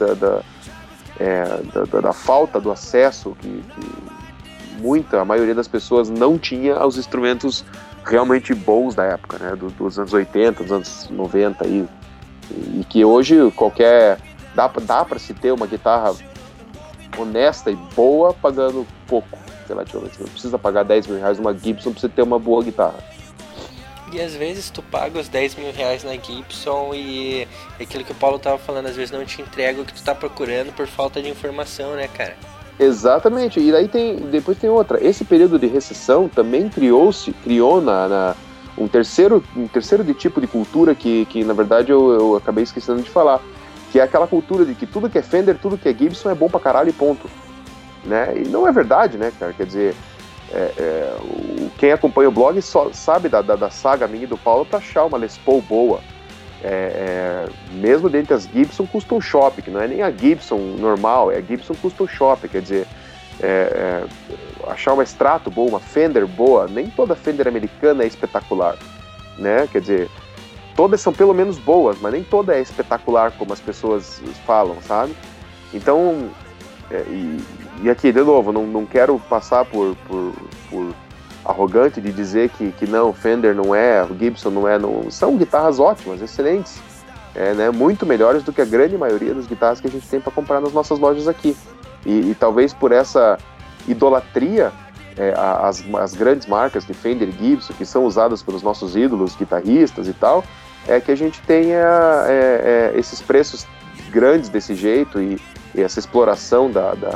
da falta do acesso que a maioria das pessoas não tinha aos instrumentos realmente bons da época, né, dos anos 80, dos anos 90 e que hoje dá para se ter uma guitarra honesta e boa pagando pouco relativamente. Você não precisa pagar 10 mil reais numa Gibson para você ter uma boa guitarra. E às vezes tu paga os 10 mil reais na Gibson e aquilo que o Paulo tava falando, às vezes não te entrega o que tu tá procurando por falta de informação, né, cara? Exatamente, e daí depois tem outra. Esse período de recessão também criou um terceiro de tipo de cultura que na verdade eu acabei esquecendo de falar, que é aquela cultura de que tudo que é Fender, tudo que é Gibson é bom pra caralho e ponto. Né? E não é verdade, né, cara? Quer dizer, quem acompanha o blog só sabe da saga minha e do Paulo pra achar uma Les Paul boa. Mesmo dentre as Gibson Custom Shop, que não é nem a Gibson normal, é a Gibson Custom Shop, quer dizer, achar uma Strato boa, uma Fender boa, nem toda Fender americana é espetacular, né? Quer dizer, todas são pelo menos boas, mas nem toda é espetacular como as pessoas falam, sabe? Então, e aqui, de novo, não quero passar por arrogante de dizer que não, Fender não é, Gibson não é, são guitarras ótimas, excelentes, né, muito melhores do que a grande maioria das guitarras que a gente tem para comprar nas nossas lojas aqui. E talvez por essa idolatria, as grandes marcas de Fender e Gibson, que são usadas pelos nossos ídolos guitarristas e tal, que a gente tenha esses preços grandes desse jeito e essa exploração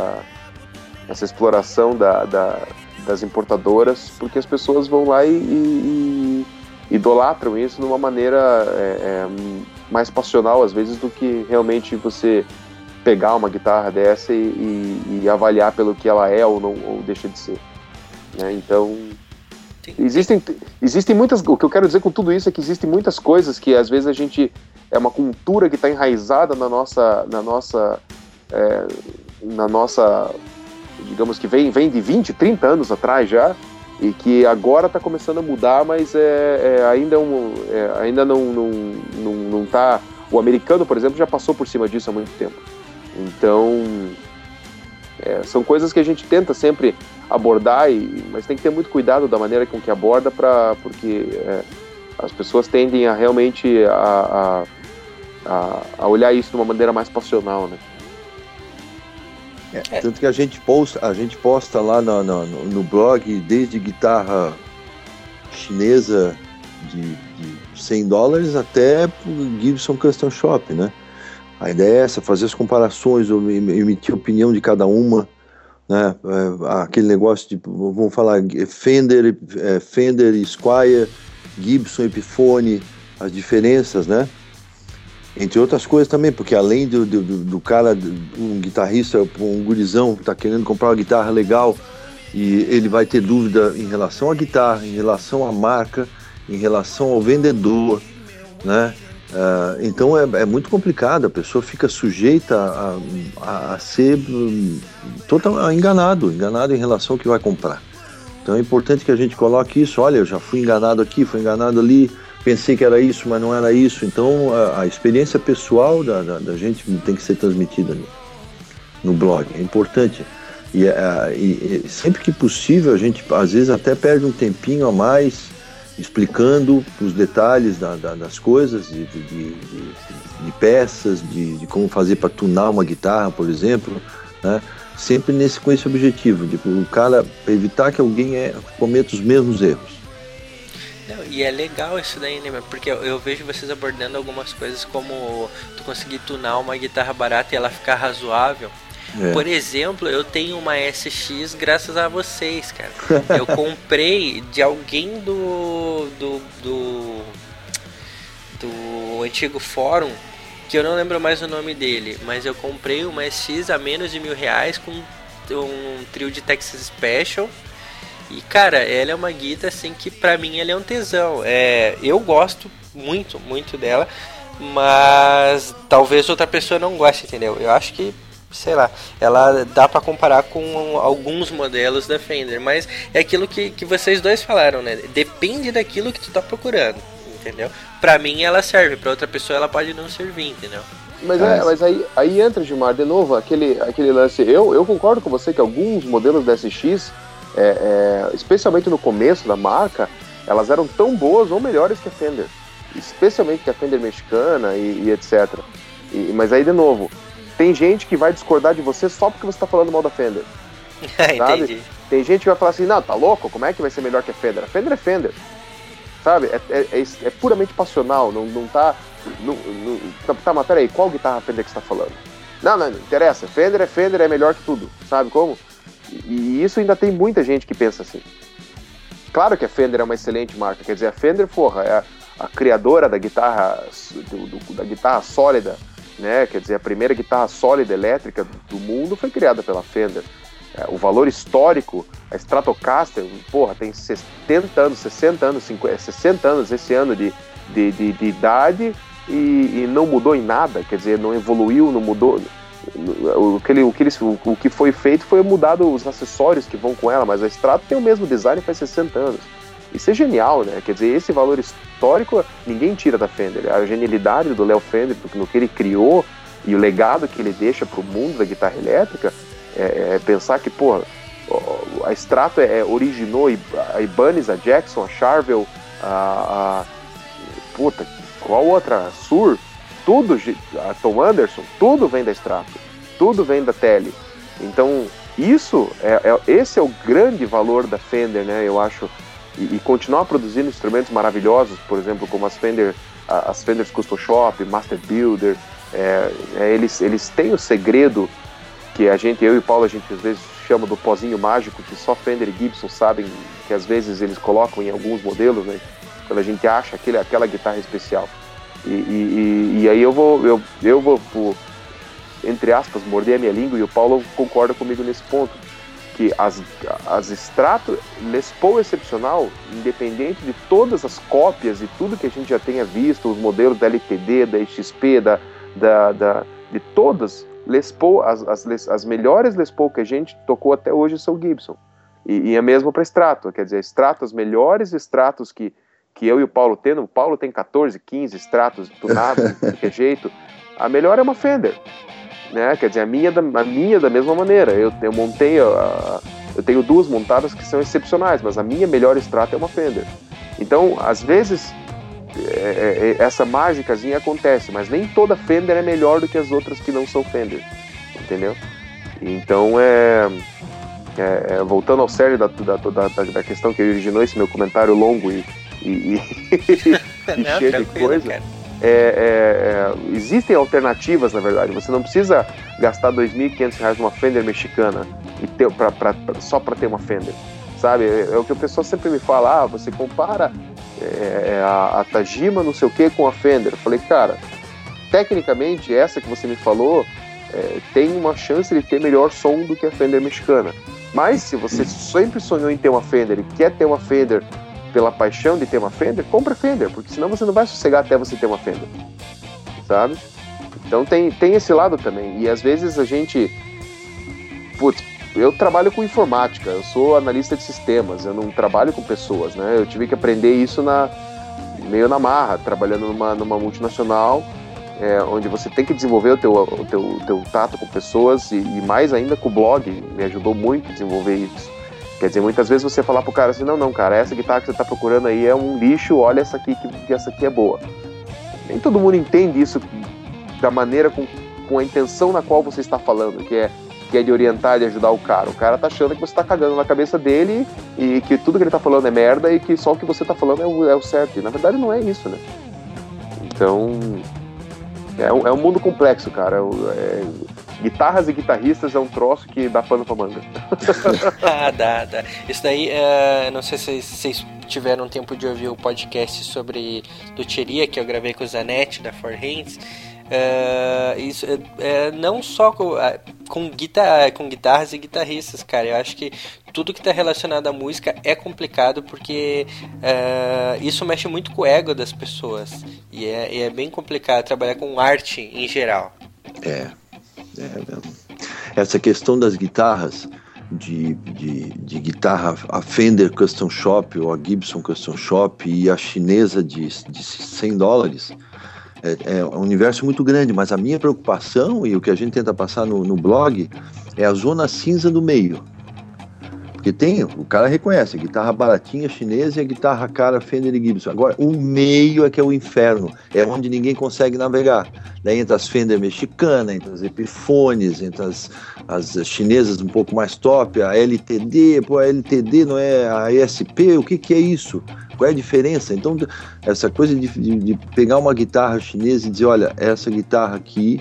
das importadoras, porque as pessoas vão lá e idolatram isso de uma maneira mais passional às vezes do que realmente você pegar uma guitarra dessa e avaliar pelo que ela é ou não, ou deixa de ser, né? Então existem muitas, o que eu quero dizer com tudo isso é que existem muitas coisas que às vezes a gente, é uma cultura que está enraizada na nossa digamos que vem de 20, 30 anos atrás já, e que agora está começando a mudar, mas ainda não tá. O americano, por exemplo, já passou por cima disso há muito tempo. Então, são coisas que a gente tenta sempre abordar, mas tem que ter muito cuidado da maneira com que aborda, porque as pessoas tendem a realmente a olhar isso de uma maneira mais passional, né? Tanto que a gente posta lá no blog desde guitarra chinesa de $100 até Gibson Custom Shop, né? A ideia é essa, fazer as comparações, emitir opinião de cada uma, né? Aquele negócio de, vamos falar, Fender, Squier, Gibson, Epiphone, as diferenças, né? Entre outras coisas também, porque além do cara, um guitarrista, um gurizão que está querendo comprar uma guitarra legal e ele vai ter dúvida em relação à guitarra, em relação à marca, em relação ao vendedor, né? Então é muito complicado, a pessoa fica sujeita a ser enganado em relação ao que vai comprar. Então é importante que a gente coloque isso, olha, eu já fui enganado aqui, fui enganado ali, pensei que era isso, mas não era isso. Então a experiência pessoal da gente tem que ser transmitida no blog, é importante. E sempre que possível a gente às vezes até perde um tempinho a mais explicando os detalhes das coisas, de peças, de como fazer para tunar uma guitarra, por exemplo, né? Sempre com esse objetivo, de o cara evitar que alguém cometa os mesmos erros. Não, e é legal isso daí, né? Porque eu vejo vocês abordando algumas coisas como tu conseguir tunar uma guitarra barata e ela ficar razoável. Por exemplo, eu tenho uma SX graças a vocês, cara. Eu comprei de alguém do antigo fórum, que eu não lembro mais o nome dele, mas eu comprei uma SX a menos de R$1.000 com um trio de Texas Special. E cara, ela é uma guitarra assim que pra mim ela é um tesão. Eu gosto muito, muito dela, mas talvez outra pessoa não goste, entendeu? Eu acho que, sei lá, ela dá pra comparar com alguns modelos da Fender, mas é aquilo que vocês dois falaram, né? Depende daquilo que tu tá procurando, entendeu? Pra mim ela serve, pra outra pessoa ela pode não servir, entendeu? Mas aí entra, Gilmar, de novo, aquele lance. Eu concordo com você que alguns modelos da SX, especialmente no começo da marca, elas eram tão boas ou melhores que a Fender, especialmente que a Fender mexicana e etc. Mas aí, de novo, tem gente que vai discordar de você só porque você está falando mal da Fender. Sabe? Entendi. Tem gente que vai falar assim, não, tá louco? Como é que vai ser melhor que a Fender? A Fender é Fender. Sabe? É puramente passional, não tá... Tá, mas peraí, qual guitarra Fender que você tá falando? Não interessa, Fender é Fender, é melhor que tudo. Sabe como? E isso ainda tem muita gente que pensa assim. Claro que a Fender é uma excelente marca, quer dizer, a Fender, é a criadora da guitarra, da guitarra sólida, né? Quer dizer, a primeira guitarra sólida elétrica do mundo foi criada pela Fender. O valor histórico, a Stratocaster, tem 70 anos, 60 anos, 60 anos esse ano de idade e não mudou em nada, quer dizer, não evoluiu, não mudou. O que foi feito foi mudado os acessórios que vão com ela, mas a Strato tem o mesmo design faz 60 anos. Isso é genial, né? Quer dizer, esse valor histórico ninguém tira da Fender. A genialidade do Léo Fender, no que ele criou e o legado que ele deixa pro mundo da guitarra elétrica, pensar que, a Strato originou a Ibanez, a Jackson, a Charvel, qual outra? Sur, tudo, a Tom Anderson, tudo vem da Strato, tudo vem da Tele. Então, esse é o grande valor da Fender, né? Eu acho, e continuar produzindo instrumentos maravilhosos, por exemplo, como as Fenders Custom Shop, Master Builder, eles têm o segredo que eu e o Paulo, a gente às vezes chama do pozinho mágico, que só Fender e Gibson sabem, que às vezes eles colocam em alguns modelos, né, quando a gente acha aquela guitarra especial. E aí eu vou, entre aspas, morder a minha língua, e o Paulo concorda comigo nesse ponto, que as Strato Les Paul excepcional, independente de todas as cópias e tudo que a gente já tenha visto, os modelos da LTD, da XP, de todas, Les Paul, as melhores Les Paul que a gente tocou até hoje são Gibson. E é mesmo para Strato, quer dizer, Strato, as melhores Stratos que eu e o Paulo temos, o Paulo tem 14, 15 Stratos tunados, de qualquer jeito, a melhor é uma Fender, né? Quer dizer, a minha da mesma maneira, eu montei, eu tenho duas montadas que são excepcionais, mas a minha melhor Strato é uma Fender. Então, às vezes, essa mágicazinha acontece, mas nem toda Fender é melhor do que as outras que não são Fender, entendeu? Então, voltando ao sério da questão que originou esse meu comentário longo e cheio de coisa, cara. Existem alternativas, na verdade. Você não precisa gastar R$2.500 numa Fender mexicana só para ter uma Fender, sabe? É o que o pessoal sempre me fala, você compara a Tajima não sei o que com a Fender. Eu falei, cara, tecnicamente essa que você me falou tem uma chance de ter melhor som do que a Fender mexicana, mas se você sempre sonhou em ter uma Fender e quer ter uma Fender pela paixão de ter uma Fender, compra Fender, porque senão você não vai sossegar até você ter uma Fender, sabe? Então tem esse lado também, e às vezes a gente, eu trabalho com informática, eu sou analista de sistemas, eu não trabalho com pessoas, né? Eu tive que aprender isso meio na marra, trabalhando numa multinacional, onde você tem que desenvolver o teu tato com pessoas, e mais ainda com o blog, me ajudou muito a desenvolver isso. Quer dizer, muitas vezes você falar pro cara assim, não, cara, essa guitarra que você tá procurando aí é um lixo, olha essa aqui, que essa aqui é boa. Nem todo mundo entende isso da maneira com a intenção na qual você está falando, que é de orientar, de ajudar o cara. O cara tá achando que você tá cagando na cabeça dele e que tudo que ele tá falando é merda e que só o que você tá falando é o certo. E na verdade não é isso, né? Então, é um mundo complexo, cara. Guitarras e guitarristas é um troço que dá pano pra manga. Dá. Isso daí, não sei se vocês tiveram tempo de ouvir o podcast sobre luthieria que eu gravei com o Zanetti da Four Hands. Isso não só com guitarras e guitarristas, cara. Eu acho que tudo que está relacionado à música é complicado porque isso mexe muito com o ego das pessoas e é bem complicado trabalhar com arte em geral. Essa questão das guitarras de guitarra, a Fender Custom Shop ou a Gibson Custom Shop e a chinesa de $100 é um universo muito grande, mas a minha preocupação e o que a gente tenta passar no blog é a zona cinza do meio. Porque o cara reconhece a guitarra baratinha chinesa e a guitarra cara Fender e Gibson. Agora, o meio é que é o inferno, é onde ninguém consegue navegar. Daí entre as Fender mexicanas, entre as Epiphones, entre as chinesas um pouco mais top, a LTD, a LTD não é a ESP, o que é isso? Qual é a diferença? Então, essa coisa de pegar uma guitarra chinesa e dizer, olha, essa guitarra aqui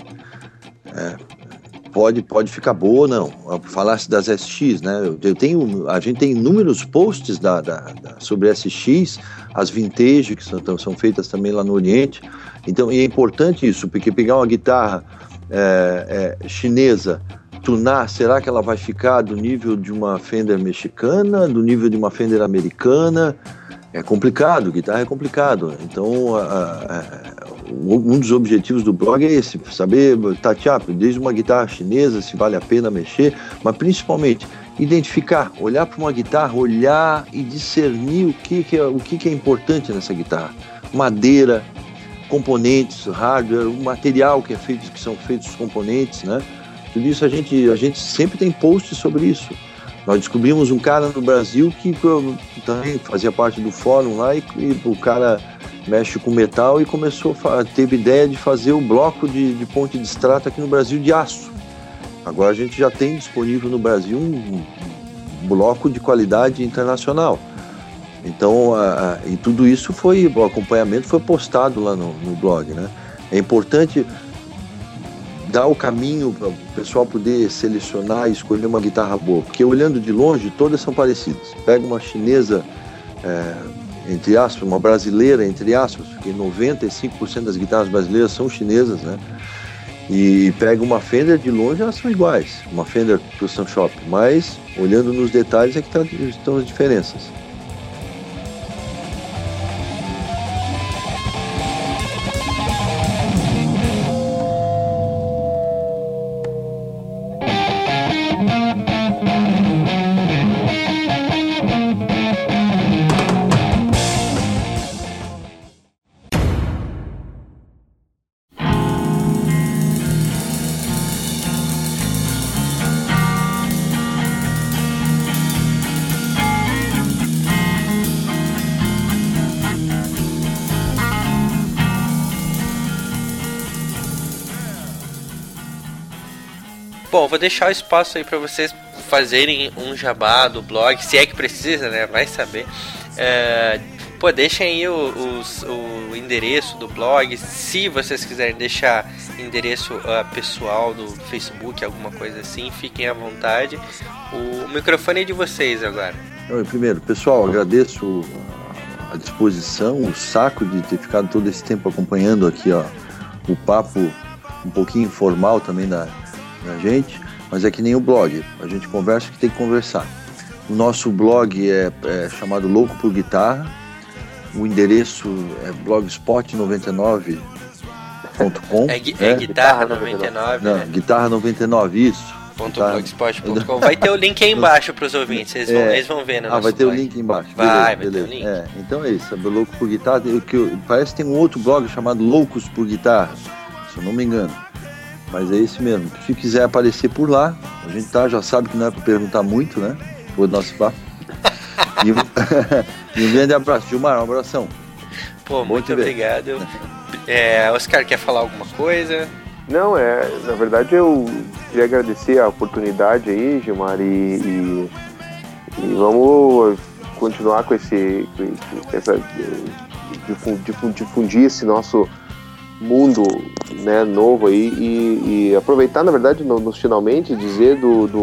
pode ficar boa ou não. Falasse das SX, né? A gente tem inúmeros posts sobre SX, as vintage, que são feitas também lá no Oriente. Então, é importante isso, porque pegar uma guitarra chinesa, tunar, será que ela vai ficar do nível de uma Fender mexicana, do nível de uma Fender americana? É complicado, guitarra é complicado. Então, um dos objetivos do blog é esse, saber tatear, desde uma guitarra chinesa, se vale a pena mexer, mas principalmente identificar, olhar para uma guitarra, olhar e discernir o que é importante nessa guitarra. Madeira, componentes, hardware, o material que são feitos os componentes, né? Tudo isso a gente sempre tem posts sobre isso. Nós descobrimos um cara no Brasil que também fazia parte do fórum lá e o cara mexe com metal e teve ideia de fazer o bloco de ponte de extrato aqui no Brasil de aço. Agora a gente já tem disponível no Brasil um bloco de qualidade internacional. Então, e tudo isso o acompanhamento foi postado lá no blog, né? É importante dar o caminho para o pessoal poder selecionar e escolher uma guitarra boa, porque olhando de longe todas são parecidas. Pega uma chinesa, entre aspas, uma brasileira, entre aspas, porque 95% das guitarras brasileiras são chinesas, né? E pega uma Fender, de longe elas são iguais, uma Fender Custom Shop, mas olhando nos detalhes é que estão as diferenças. Bom, vou deixar o espaço aí para vocês fazerem um jabá do blog, se é que precisa, né? Vai saber. Deixem aí o endereço do blog. Se vocês quiserem deixar endereço pessoal do Facebook, alguma coisa assim, fiquem à vontade. O microfone é de vocês agora. Primeiro, pessoal, agradeço a disposição, o saco de ter ficado todo esse tempo acompanhando aqui, ó, o papo um pouquinho informal também da gente, mas é que nem o blog, a gente conversa o que tem que conversar. O nosso blog é chamado Louco por Guitarra, o endereço é blogspot99.com. Guitarra 99, não, né? Guitarra 99, isso. .blogspot.com. Vai ter o link aí embaixo para os ouvintes, eles vão ver no nosso vai ter blog. O link embaixo. Vai beleza. ter o link. Então é isso, é Louco por Guitarra, parece que tem um outro blog chamado Loucos por Guitarra, se eu não me engano. Mas é esse mesmo. Se quiser aparecer por lá, a gente já sabe que não é para perguntar muito, né? Por nosso papo. E um grande abraço, Gilmar, um abração. Pô, muito obrigado. Oscar, quer falar alguma coisa? Não, na verdade eu queria agradecer a oportunidade aí, Gilmar, e vamos continuar com difundir esse nosso mundo, né, novo aí e aproveitar, na verdade, nos finalmente dizer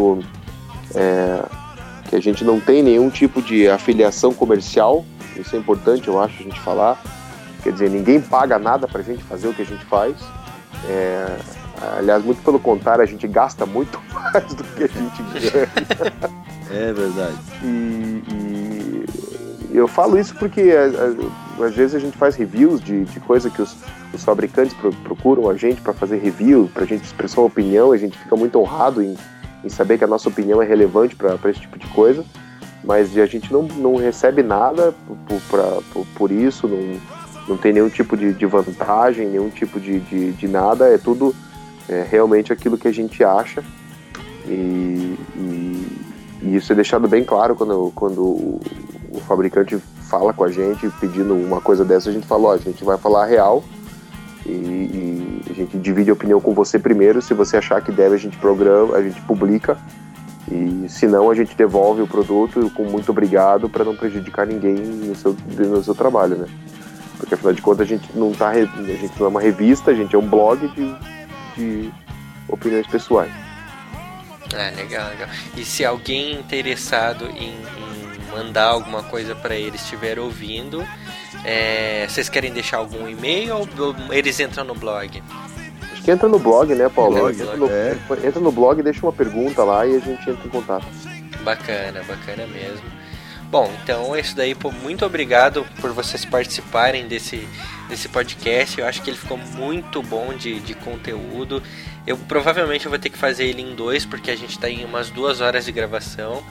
que a gente não tem nenhum tipo de afiliação comercial. Isso é importante, eu acho, a gente falar. Quer dizer, ninguém paga nada pra gente fazer o que a gente faz. Aliás, muito pelo contrário, a gente gasta muito mais do que a gente ganha. É verdade. E eu falo isso porque às vezes a gente faz reviews de coisa que os fabricantes procuram a gente para fazer review, pra gente expressar uma opinião, e a gente fica muito honrado em saber que a nossa opinião é relevante para esse tipo de coisa, mas a gente não recebe nada por isso, não tem nenhum tipo de vantagem, nenhum tipo de nada, é tudo realmente aquilo que a gente acha, e isso é deixado bem claro quando o fabricante fala com a gente pedindo uma coisa dessa. A gente fala, a gente vai falar a real e a gente divide a opinião com você primeiro. Se você achar que deve, a gente publica, e se não, a gente devolve o produto com muito obrigado, para não prejudicar ninguém no seu trabalho, né? Porque afinal de contas a gente não é uma revista, a gente é um blog de opiniões pessoais. Legal. E se alguém interessado em mandar alguma coisa para eles estiver ouvindo, vocês querem deixar algum e-mail ou eles entram no blog? Acho que entra no blog, né, Paulo? Entra no blog, deixa uma pergunta lá e a gente entra em contato. Bacana mesmo. Bom, então é isso daí. Muito obrigado por vocês participarem desse podcast. Eu acho que ele ficou muito bom de conteúdo. Eu provavelmente vou ter que fazer ele em 2, porque a gente está em umas 2 horas de gravação.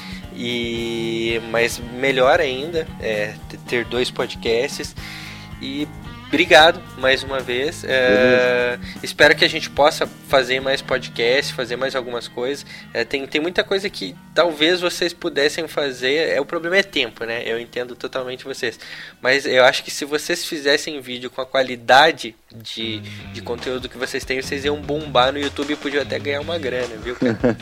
Mas melhor ainda ter 2 podcasts. E obrigado mais uma vez. Espero que a gente possa fazer mais podcasts, fazer mais algumas coisas. Tem muita coisa que talvez vocês pudessem fazer. O problema é tempo, né? Eu entendo totalmente vocês. Mas eu acho que se vocês fizessem vídeo com a qualidade de conteúdo que vocês têm, vocês iam bombar no YouTube e podiam até ganhar uma grana, viu?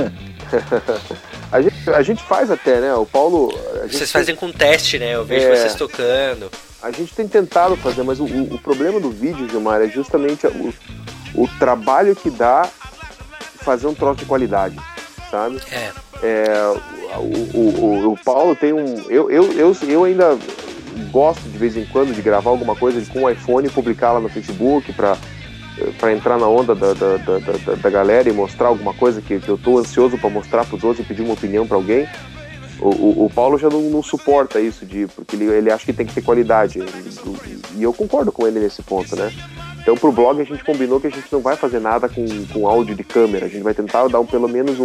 A gente faz até, né? O Paulo... Vocês fazem com teste, né? Eu vejo vocês tocando. A gente tem tentado fazer, mas o problema do vídeo, Gilmar, é justamente o trabalho que dá fazer um troço de qualidade, sabe? O Paulo tem eu ainda gosto de vez em quando de gravar alguma coisa com o iPhone e publicar lá no Facebook para entrar na onda da galera e mostrar alguma coisa que eu tô ansioso para mostrar pros outros e pedir uma opinião para alguém. O Paulo já não suporta isso, porque ele acha que tem que ter qualidade, e eu concordo com ele nesse ponto, né? Então pro blog a gente combinou que a gente não vai fazer nada com áudio de câmera, a gente vai tentar dar pelo menos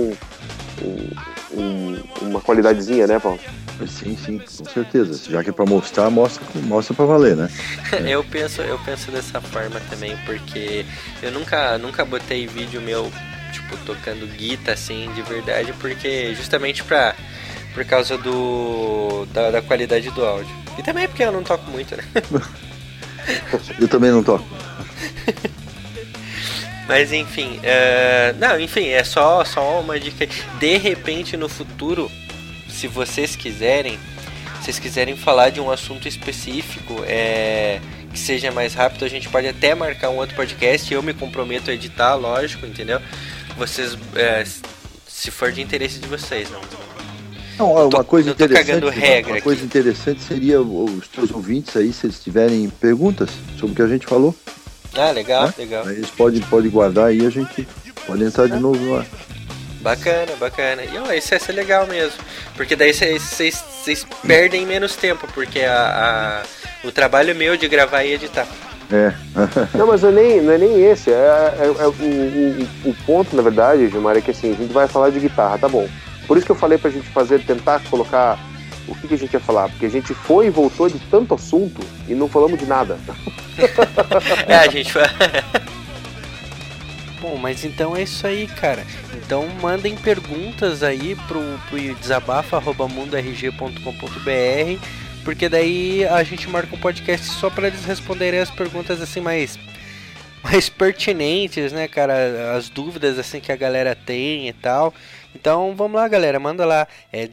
uma qualidadezinha, né, Paulo? Sim, com certeza. Já que é pra mostrar, mostra pra valer, né? Eu penso dessa forma também, porque eu nunca botei vídeo meu, tipo, tocando guitarra assim, de verdade, porque justamente por causa da qualidade do áudio. E também porque eu não toco muito, né? Eu também não toco. Mas enfim, é só uma dica. De repente no futuro, se vocês quiserem falar de um assunto específico, que seja mais rápido, a gente pode até marcar um outro podcast. Eu me comprometo a editar, lógico, entendeu? Vocês, se for de interesse de vocês, não. Não, uma coisa interessante, interessante seria os teus ouvintes aí, se eles tiverem perguntas sobre o que a gente falou. Legal. Aí eles podem guardar aí, a gente pode entrar de novo lá. Bacana. E isso é legal mesmo, porque daí vocês perdem menos tempo, porque o trabalho meu de gravar e editar. Não, mas não é nem esse. O ponto, na verdade, Gilmar, é que assim, a gente vai falar de guitarra, tá bom. Por isso que eu falei pra gente tentar colocar o que a gente ia falar, porque a gente foi e voltou de tanto assunto e não falamos de nada. A gente foi... Bom, mas então é isso aí, cara. Então mandem perguntas aí pro desabafa@mundorg.com.br, porque daí a gente marca um podcast só para eles responderem as perguntas assim mais pertinentes, né, cara? As dúvidas assim que a galera tem e tal. Então vamos lá, galera, manda lá,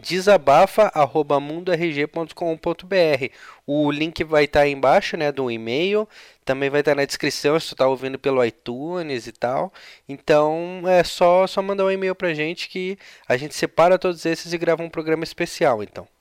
desabafa@mundorg.com.br. O link vai estar aí embaixo, né, do e-mail. Também vai estar na descrição se tu tá ouvindo pelo iTunes e tal. Então é só mandar um e-mail pra gente que a gente separa todos esses e grava um programa especial, então.